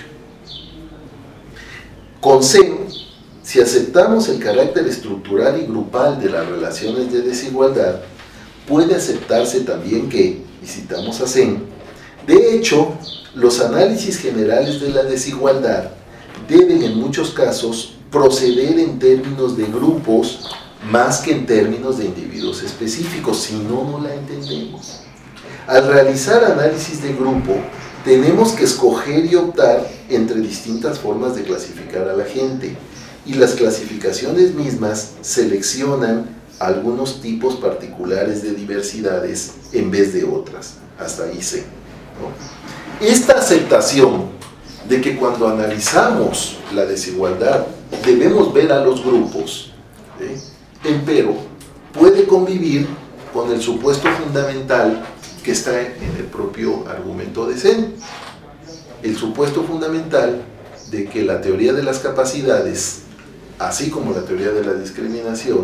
Con Sen, si aceptamos el carácter estructural y grupal de las relaciones de desigualdad, puede aceptarse también que, y citamos a Sen, de hecho, los análisis generales de la desigualdad deben en muchos casos proceder en términos de grupos más que en términos de individuos específicos, si no, no la entendemos. Al realizar análisis de grupo, tenemos que escoger y optar entre distintas formas de clasificar a la gente, y las clasificaciones mismas seleccionan algunos tipos particulares de diversidades en vez de otras. Hasta ahí sé, ¿no? Esta aceptación de que cuando analizamos la desigualdad debemos ver a los grupos, empero puede convivir con el supuesto fundamental que está en el propio argumento de Sen, el supuesto fundamental de que la teoría de las capacidades, así como la teoría de la discriminación,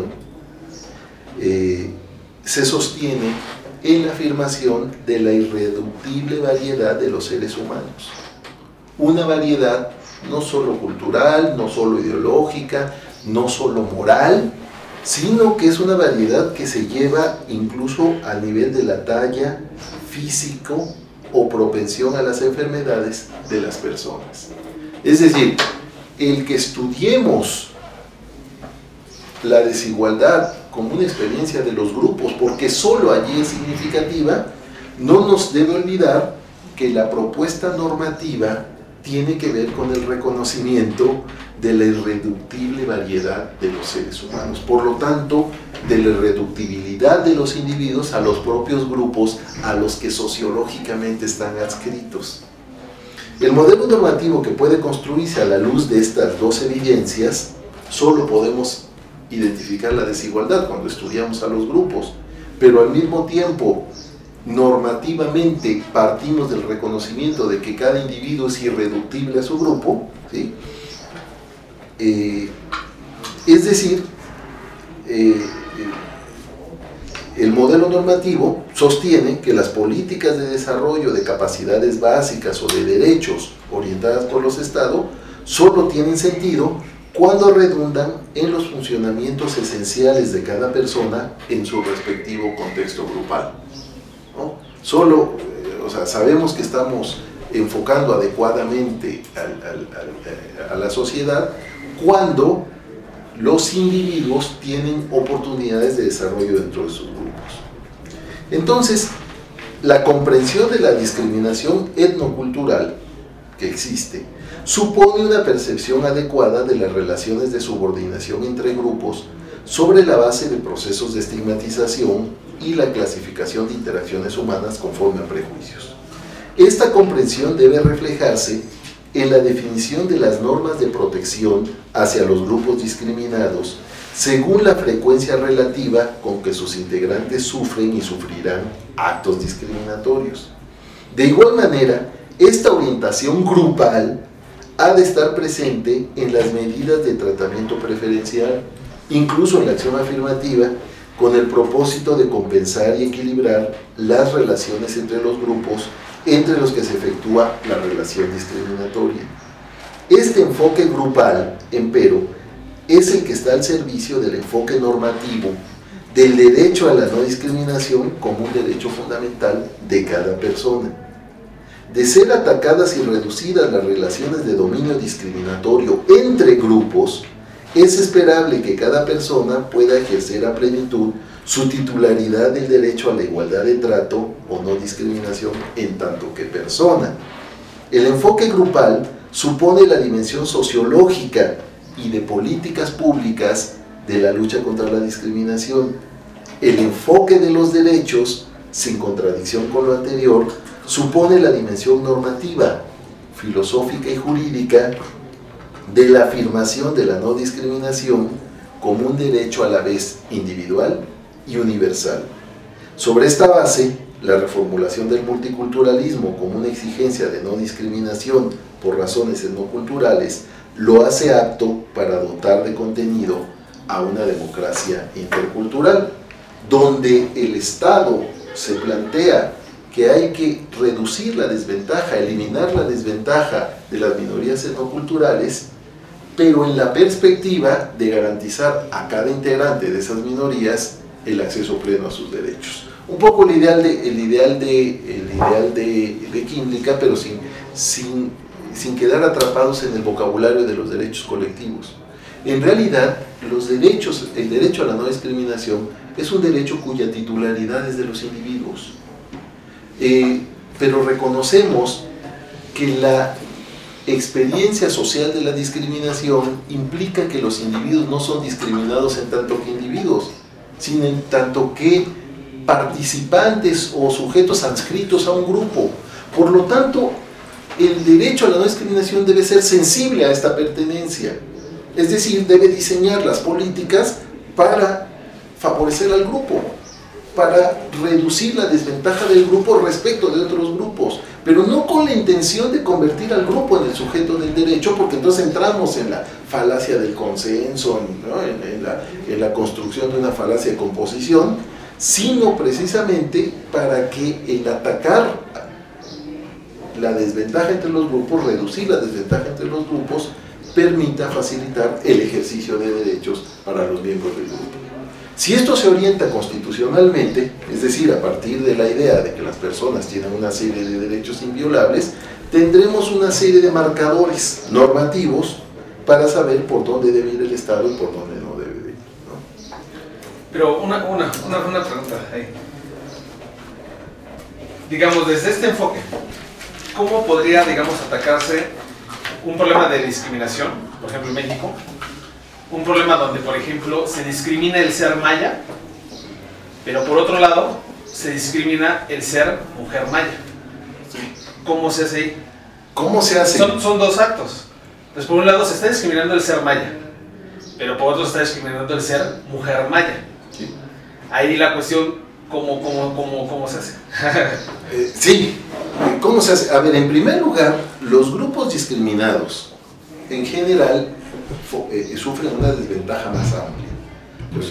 se sostiene en la afirmación de la irreductible variedad de los seres humanos. Una variedad no solo cultural, no solo ideológica, no solo moral, sino que es una variedad que se lleva incluso al nivel de la talla, físico o propensión a las enfermedades de las personas. Es decir, el que estudiemos la desigualdad como una experiencia de los grupos, porque solo allí es significativa, no nos debe olvidar que la propuesta normativa tiene que ver con el reconocimiento de la irreductible variedad de los seres humanos, por lo tanto, de la irreductibilidad de los individuos a los propios grupos a los que sociológicamente están adscritos. El modelo normativo que puede construirse a la luz de estas dos evidencias, solo podemos identificar la desigualdad cuando estudiamos a los grupos, pero al mismo tiempo, normativamente partimos del reconocimiento de que cada individuo es irreductible a su grupo, ¿sí? Es decir, el modelo normativo sostiene que las políticas de desarrollo de capacidades básicas o de derechos orientadas por los Estados solo tienen sentido cuando redundan en los funcionamientos esenciales de cada persona en su respectivo contexto grupal, ¿no? Solo, sabemos que estamos enfocando adecuadamente a la sociedad cuando los individuos tienen oportunidades de desarrollo dentro de sus grupos. Entonces, la comprensión de la discriminación etnocultural que existe supone una percepción adecuada de las relaciones de subordinación entre grupos sobre la base de procesos de estigmatización y la clasificación de interacciones humanas conforme a prejuicios. Esta comprensión debe reflejarse en la definición de las normas de protección hacia los grupos discriminados según la frecuencia relativa con que sus integrantes sufren y sufrirán actos discriminatorios. De igual manera, esta orientación grupal ha de estar presente en las medidas de tratamiento preferencial, incluso en la acción afirmativa, con el propósito de compensar y equilibrar las relaciones entre los grupos entre los que se efectúa la relación discriminatoria. Este enfoque grupal, empero, es el que está al servicio del enfoque normativo del derecho a la no discriminación como un derecho fundamental de cada persona. De ser atacadas y reducidas las relaciones de dominio discriminatorio entre grupos, es esperable que cada persona pueda ejercer a plenitud su titularidad del derecho a la igualdad de trato o no discriminación en tanto que persona. El enfoque grupal supone la dimensión sociológica y de políticas públicas de la lucha contra la discriminación. El enfoque de los derechos, sin contradicción con lo anterior, supone la dimensión normativa, filosófica y jurídica de la afirmación de la no discriminación como un derecho a la vez individual y universal. Sobre esta base, la reformulación del multiculturalismo como una exigencia de no discriminación por razones etnoculturales lo hace apto para dotar de contenido a una democracia intercultural, donde el Estado se plantea que hay que reducir la desventaja, eliminar la desventaja de las minorías etnoculturales, pero en la perspectiva de garantizar a cada integrante de esas minorías el acceso pleno a sus derechos. Un poco el ideal de Quínlica, pero sin quedar atrapados en el vocabulario de los derechos colectivos. En realidad, el derecho a la no discriminación es un derecho cuya titularidad es de los individuos. Pero reconocemos que la experiencia social de la discriminación implica que los individuos no son discriminados en tanto que individuos, sino en tanto que participantes o sujetos adscritos a un grupo. Por lo tanto, el derecho a la no discriminación debe ser sensible a esta pertenencia, es decir, debe diseñar las políticas para favorecer al grupo, para reducir la desventaja del grupo respecto de otros grupos, pero no con la intención de convertir al grupo en el sujeto del derecho, porque entonces entramos en la falacia del consenso, ¿no? en la construcción de una falacia de composición, sino precisamente para que el atacar la desventaja entre los grupos, reducir la desventaja entre los grupos, permita facilitar el ejercicio de derechos para los miembros del grupo. Si esto se orienta constitucionalmente, es decir, a partir de la idea de que las personas tienen una serie de derechos inviolables, tendremos una serie de marcadores normativos para saber por dónde debe ir el Estado y por dónde no debe ir, ¿no? Pero una pregunta ahí. Digamos, desde este enfoque, ¿cómo podría, digamos, atacarse un problema de discriminación, por ejemplo en México? Un problema donde, por ejemplo, se discrimina el ser maya, pero por otro lado, se discrimina el ser mujer maya. ¿Cómo se hace ahí? ¿Cómo se hace? Son dos actos. Entonces, por un lado se está discriminando el ser maya, pero por otro se está discriminando el ser mujer maya. Sí. Ahí la cuestión, ¿cómo se hace? Sí, ¿cómo se hace? A ver, en primer lugar, los grupos discriminados, en general, sufren una desventaja más amplia. Pues,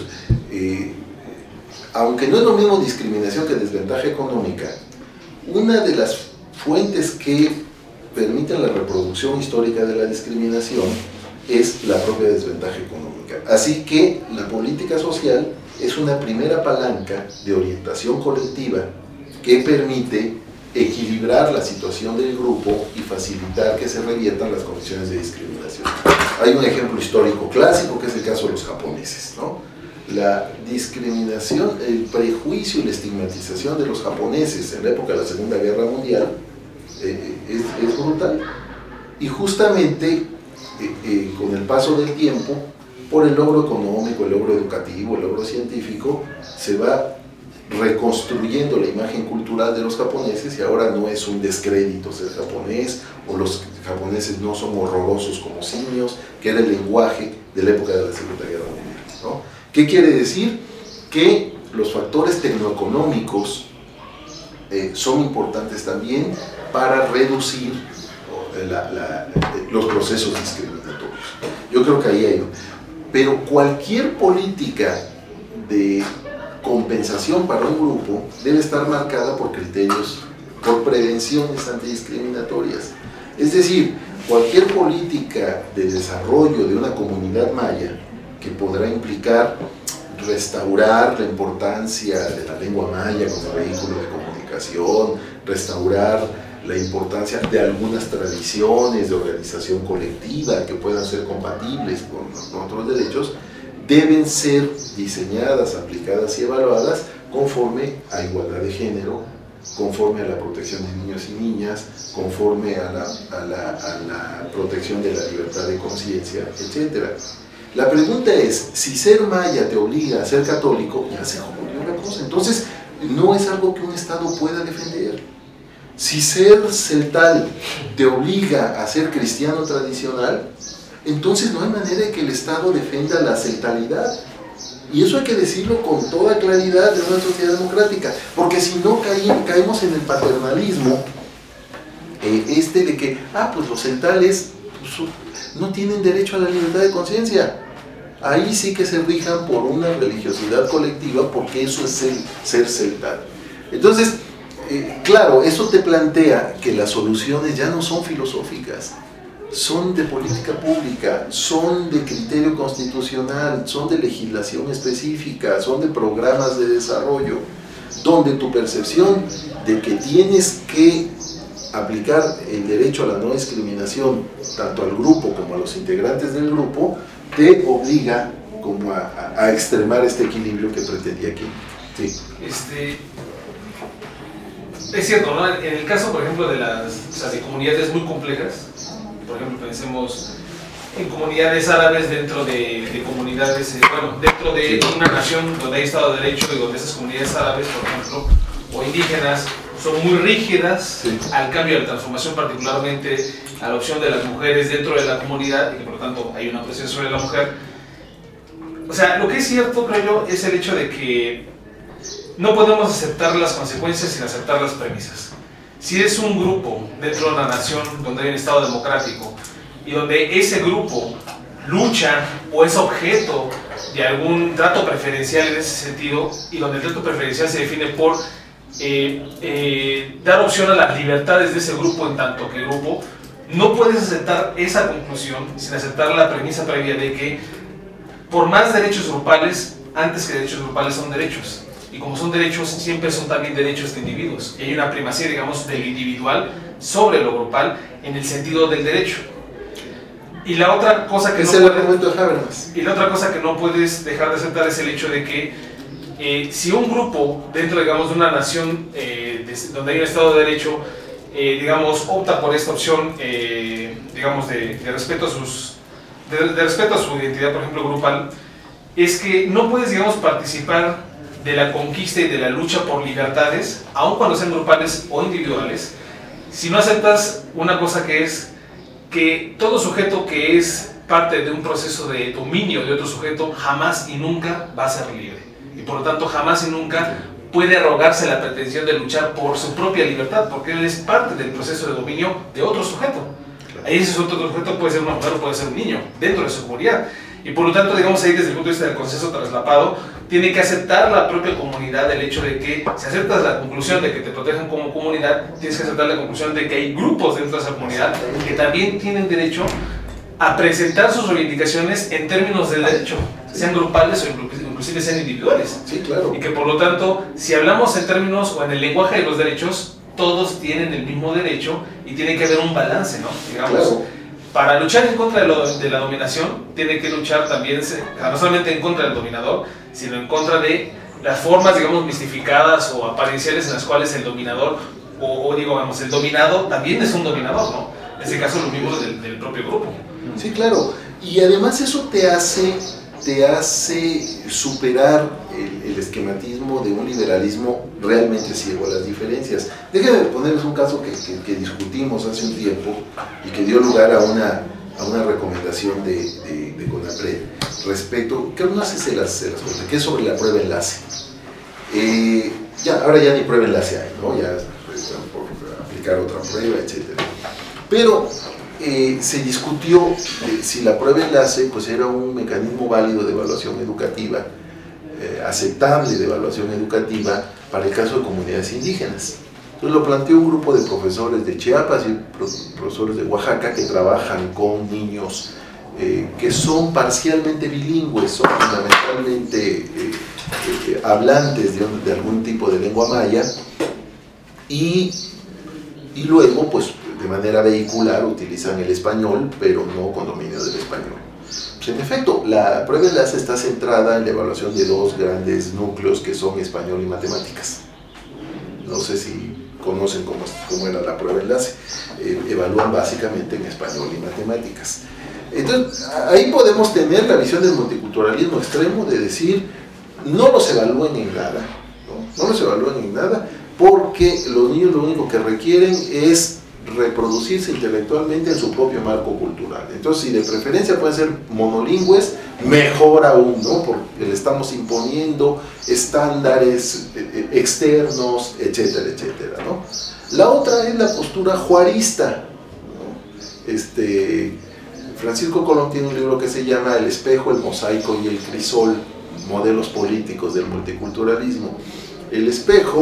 aunque no es lo mismo discriminación que desventaja económica, una de las fuentes que permiten la reproducción histórica de la discriminación es la propia desventaja económica. Así que la política social es una primera palanca de orientación colectiva que permite equilibrar la situación del grupo y facilitar que se reviertan las condiciones de discriminación. Hay un ejemplo histórico clásico que es el caso de los japoneses, ¿no? La discriminación, el prejuicio y la estigmatización de los japoneses en la época de la Segunda Guerra Mundial es brutal. Y justamente con el paso del tiempo, por el logro económico, el logro educativo, el logro científico, se va reconstruyendo la imagen cultural de los japoneses y ahora no es un descrédito ser japonés, o los japoneses no son horrorosos como simios, que era el lenguaje de la época de la Segunda Guerra Mundial, ¿no? ¿Qué quiere decir? Que los factores tecnoeconómicos son importantes también para reducir los procesos discriminatorios. Yo creo que ahí hay... Pero cualquier política de compensación para un grupo debe estar marcada por criterios, por prevenciones antidiscriminatorias. Es decir, cualquier política de desarrollo de una comunidad maya que podrá implicar restaurar la importancia de la lengua maya como vehículo de comunicación, restaurar la importancia de algunas tradiciones de organización colectiva que puedan ser compatibles con otros derechos, deben ser diseñadas, aplicadas y evaluadas conforme a igualdad de género, conforme a la protección de niños y niñas, conforme a la protección de la libertad de conciencia, etc. La pregunta es, si ser maya te obliga a ser católico, ya se jodió la cosa. Entonces, no es algo que un Estado pueda defender. Si ser celtal te obliga a ser cristiano tradicional, entonces no hay manera de que el Estado defenda la celtalidad. Y eso hay que decirlo con toda claridad de una sociedad democrática, porque si no caemos en el paternalismo de que, pues los celtales pues, no tienen derecho a la libertad de conciencia. Ahí sí que se rijan por una religiosidad colectiva, porque eso es ser celtal. Entonces, claro, eso te plantea que las soluciones ya no son filosóficas, son de política pública, son de criterio constitucional, son de legislación específica, son de programas de desarrollo, donde tu percepción de que tienes que aplicar el derecho a la no discriminación tanto al grupo como a los integrantes del grupo te obliga como a extremar este equilibrio que pretendía aquí. Sí. Es cierto, ¿no? En el caso, por ejemplo, de de comunidades muy complejas, por ejemplo, pensemos en comunidades árabes dentro de comunidades, dentro de una nación donde hay Estado de Derecho y donde esas comunidades árabes, por ejemplo, o indígenas, son muy rígidas Sí. al cambio de la transformación, particularmente a la opción de las mujeres dentro de la comunidad, y que por lo tanto hay una presión sobre la mujer. O sea, lo que es cierto, creo yo, es el hecho de que no podemos aceptar las consecuencias sin aceptar las premisas. Si es un grupo dentro de una nación donde hay un Estado democrático y donde ese grupo lucha o es objeto de algún trato preferencial en ese sentido, y donde el trato preferencial se define por dar opción a las libertades de ese grupo en tanto que grupo, no puedes aceptar esa conclusión sin aceptar la premisa previa de que por más derechos grupales, antes que derechos grupales son derechos, y como son derechos siempre son también derechos de individuos, y hay una primacía, digamos, de lo individual sobre lo grupal en el sentido del derecho. Y la otra cosa que la otra cosa que no puedes dejar de aceptar es el hecho de que si un grupo dentro, digamos, de una nación donde hay un Estado de Derecho, digamos, opta por esta opción, digamos, de respeto a su identidad, por ejemplo, grupal, es que no puedes, digamos, participar de la conquista y de la lucha por libertades, aun cuando sean grupales o individuales, si no aceptas una cosa que es que todo sujeto que es parte de un proceso de dominio de otro sujeto jamás y nunca va a ser libre, y por lo tanto jamás y nunca puede arrogarse la pretensión de luchar por su propia libertad, porque él es parte del proceso de dominio de otro sujeto. Ahí ese otro sujeto puede ser una mujer o puede ser un niño dentro de su comunidad, y por lo tanto, digamos, ahí desde el punto de vista del consenso traslapado tiene que aceptar la propia comunidad el hecho de que si aceptas la conclusión de que te protejan como comunidad, tienes que aceptar la conclusión de que hay grupos dentro de esa comunidad que también tienen derecho a presentar sus reivindicaciones en términos de derecho, sean grupales o inclusive sean individuales. Sí, claro. Y que por lo tanto, si hablamos en términos o en el lenguaje de los derechos, todos tienen el mismo derecho y tiene que haber un balance, ¿no? Digamos, Claro. Para luchar en contra de la dominación, tiene que luchar también, no solamente en contra del dominador, sino en contra de las formas, digamos, mistificadas o aparienciales en las cuales el dominador, digamos, el dominado también es un dominador, ¿no? En este caso, los miembros del propio grupo. Sí, claro. Y además eso te hace superar el esquematismo de un liberalismo realmente ciego a las diferencias. Déjenme ponerles un caso que discutimos hace un tiempo y que dio lugar a una recomendación de CONAPRED respecto, que no sé si se las conté, que es sobre la prueba enlace. Ahora ya ni prueba enlace hay, ¿no? Ya están por aplicar otra prueba, etc. Pero se discutió si la prueba enlace pues era un mecanismo válido de evaluación educativa, aceptable de evaluación educativa para el caso de comunidades indígenas. Entonces lo planteó un grupo de profesores de Chiapas y profesores de Oaxaca que trabajan con niños que son parcialmente bilingües, son fundamentalmente hablantes de algún tipo de lengua maya, y luego pues de manera vehicular utilizan el español, pero no con dominio del español. Pues en efecto, la prueba enlace está centrada en la evaluación de dos grandes núcleos que son español y matemáticas. No sé si conocen cómo era la prueba enlace. Evalúan básicamente en español y matemáticas. Entonces, ahí podemos tener la visión del multiculturalismo extremo de decir, no los evalúen en nada, no los evalúen en nada, porque los niños lo único que requieren es reproducirse intelectualmente en su propio marco cultural. Entonces, si de preferencia pueden ser monolingües, mejor aún, ¿no? Porque le estamos imponiendo estándares externos, etcétera, etcétera, ¿no? La otra es la postura juarista, ¿no? Francisco Colón tiene un libro que se llama El espejo, el mosaico y el crisol, modelos políticos del multiculturalismo. El espejo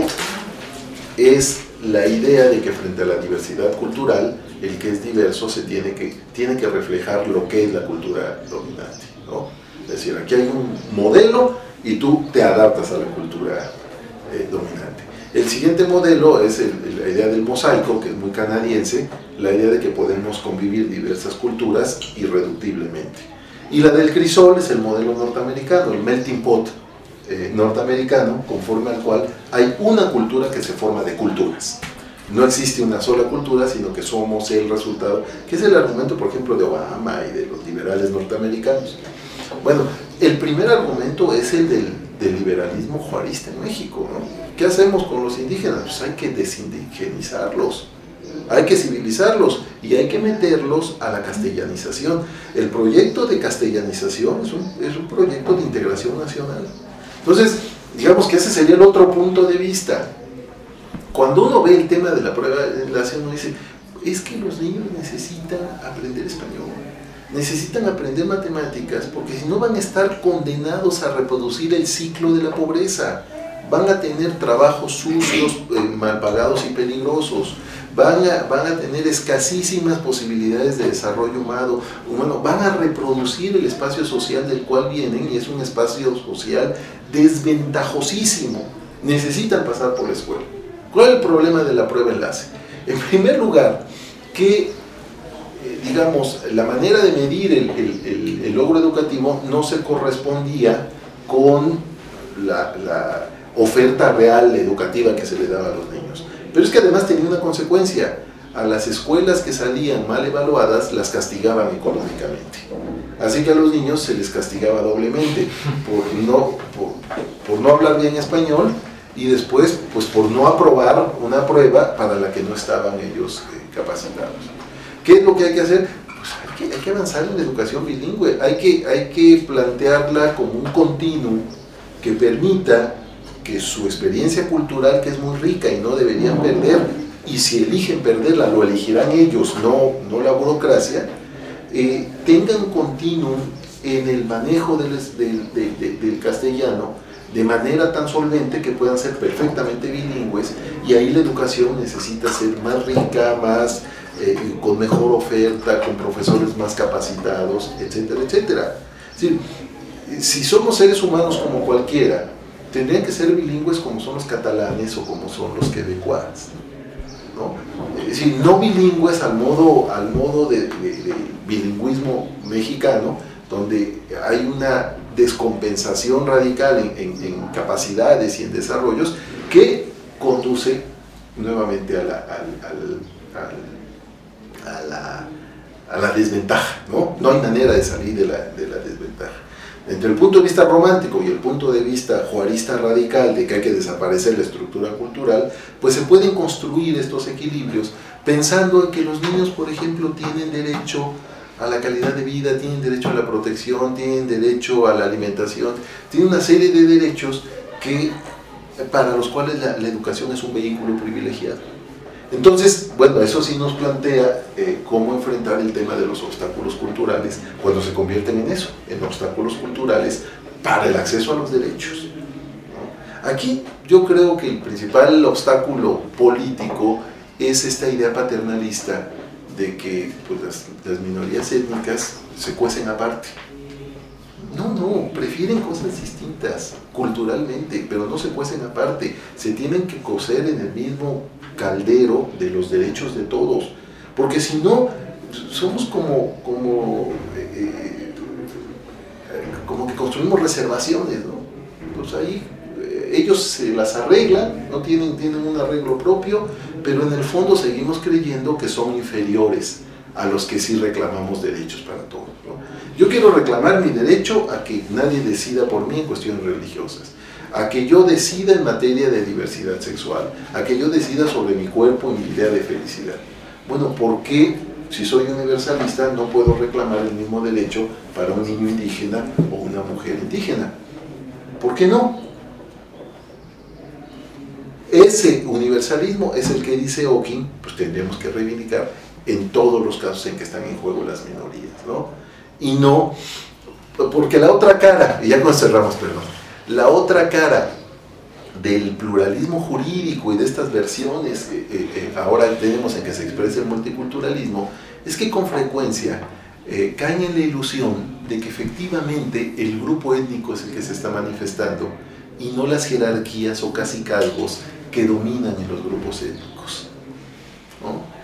es la idea de que frente a la diversidad cultural, el que es diverso tiene que reflejar lo que es la cultura dominante, ¿no? Es decir, aquí hay un modelo y tú te adaptas a la cultura dominante. El siguiente modelo es la idea del mosaico, que es muy canadiense, la idea de que podemos convivir diversas culturas irreductiblemente. Y la del crisol es el modelo norteamericano, el melting pot norteamericano, conforme al cual hay una cultura que se forma de culturas. No existe una sola cultura, sino que somos el resultado, que es el argumento, por ejemplo, de Obama y de los liberales norteamericanos. Bueno, el primer argumento es el del liberalismo juarista en México, ¿no? ¿Qué hacemos con los indígenas? Pues hay que desindigenizarlos, hay que civilizarlos y hay que meterlos a la castellanización. El proyecto de castellanización es un proyecto de integración nacional. Entonces, digamos que ese sería el otro punto de vista. Cuando uno ve el tema de la prueba de enlace, uno dice, es que los niños necesitan aprender español, necesitan aprender matemáticas, porque si no van a estar condenados a reproducir el ciclo de la pobreza. Van a tener trabajos sucios, mal pagados y peligrosos, van a tener escasísimas posibilidades de desarrollo humano, van a reproducir el espacio social del cual vienen, y es un espacio social desventajosísimo. Necesitan pasar por la escuela. ¿Cuál es el problema de la prueba enlace? En primer lugar, que digamos, la manera de medir el logro educativo no se correspondía con la oferta real educativa que se le daba a los niños. Pero es que además tenía una consecuencia. A las escuelas que salían mal evaluadas las castigaban económicamente. Así que a los niños se les castigaba doblemente por no hablar bien español, y después pues por no aprobar una prueba para la que no estaban ellos capacitados. ¿Qué es lo que hay que hacer? Pues hay que avanzar en la educación bilingüe, hay que plantearla como un continuo que permita que su experiencia cultural, que es muy rica y no deberían perder, y si eligen perderla, lo elegirán ellos, no la burocracia, tengan continuo en el manejo del castellano, de manera tan solvente que puedan ser perfectamente bilingües, y ahí la educación necesita ser más rica, con mejor oferta, con profesores más capacitados, etcétera, etcétera. Es decir, si somos seres humanos como cualquiera, tendrían que ser bilingües como son los catalanes o como son los quebecuas, ¿no? Es decir, no bilingües al modo de bilingüismo mexicano, donde hay una descompensación radical en capacidades y en desarrollos que conduce nuevamente a la desventaja, ¿no? No hay manera de salir de la desventaja. Entre el punto de vista romántico y el punto de vista juarista radical de que hay que desaparecer la estructura cultural, pues se pueden construir estos equilibrios pensando en que los niños, por ejemplo, tienen derecho a la calidad de vida, tienen derecho a la protección, tienen derecho a la alimentación, tienen una serie de derechos para los cuales la educación es un vehículo privilegiado. Entonces, bueno, eso sí nos plantea cómo enfrentar el tema de los obstáculos culturales cuando se convierten en eso, en obstáculos culturales para el acceso a los derechos, ¿no? Aquí yo creo que el principal obstáculo político es esta idea paternalista de que pues, las minorías étnicas se cuecen aparte. No, prefieren cosas distintas culturalmente, pero no se cuecen aparte, se tienen que cocer en el mismo caldero de los derechos de todos, porque si no, somos como que construimos reservaciones, ¿no? Pues ahí ellos se las arreglan, no tienen un arreglo propio, pero en el fondo seguimos creyendo que son inferiores a los que sí reclamamos derechos para todos, ¿no? Yo quiero reclamar mi derecho a que nadie decida por mí en cuestiones religiosas, a que yo decida en materia de diversidad sexual, a que yo decida sobre mi cuerpo y mi idea de felicidad. Bueno, ¿por qué, si soy universalista, no puedo reclamar el mismo derecho para un niño indígena o una mujer indígena? ¿Por qué no? Ese universalismo es el que dice Ockham, pues tendríamos que reivindicar en todos los casos en que están en juego las minorías, ¿no? Y no, porque la otra cara, y ya nos cerramos, perdón, la otra cara del pluralismo jurídico y de estas versiones que ahora tenemos en que se expresa el multiculturalismo, es que con frecuencia caen en la ilusión de que efectivamente el grupo étnico es el que se está manifestando y no las jerarquías o cacicazgos que dominan en los grupos étnicos, ¿no?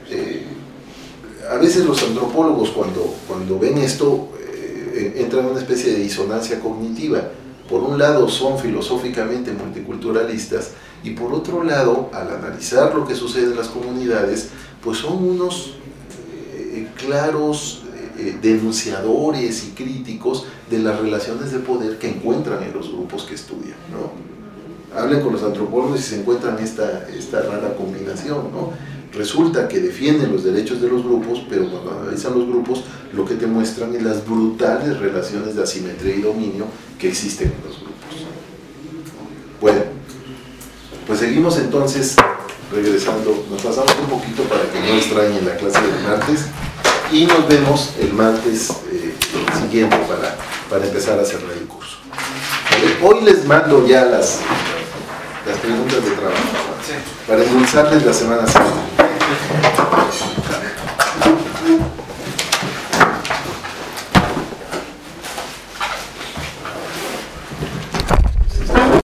A veces los antropólogos cuando ven esto entran en una especie de disonancia cognitiva. Por un lado son filosóficamente multiculturalistas y por otro lado, al analizar lo que sucede en las comunidades, pues son unos claros denunciadores y críticos de las relaciones de poder que encuentran en los grupos que estudian, ¿no? Hablen con los antropólogos y se encuentran esta rara combinación, ¿no? Resulta que defienden los derechos de los grupos, pero cuando analizan los grupos, lo que te muestran es las brutales relaciones de asimetría y dominio que existen en los grupos. Bueno, pues seguimos entonces regresando, nos pasamos un poquito para que no extrañen la clase del martes y nos vemos el martes siguiente para empezar a cerrar el curso. Hoy les mando ya las preguntas de trabajo para endulzarles la semana siguiente.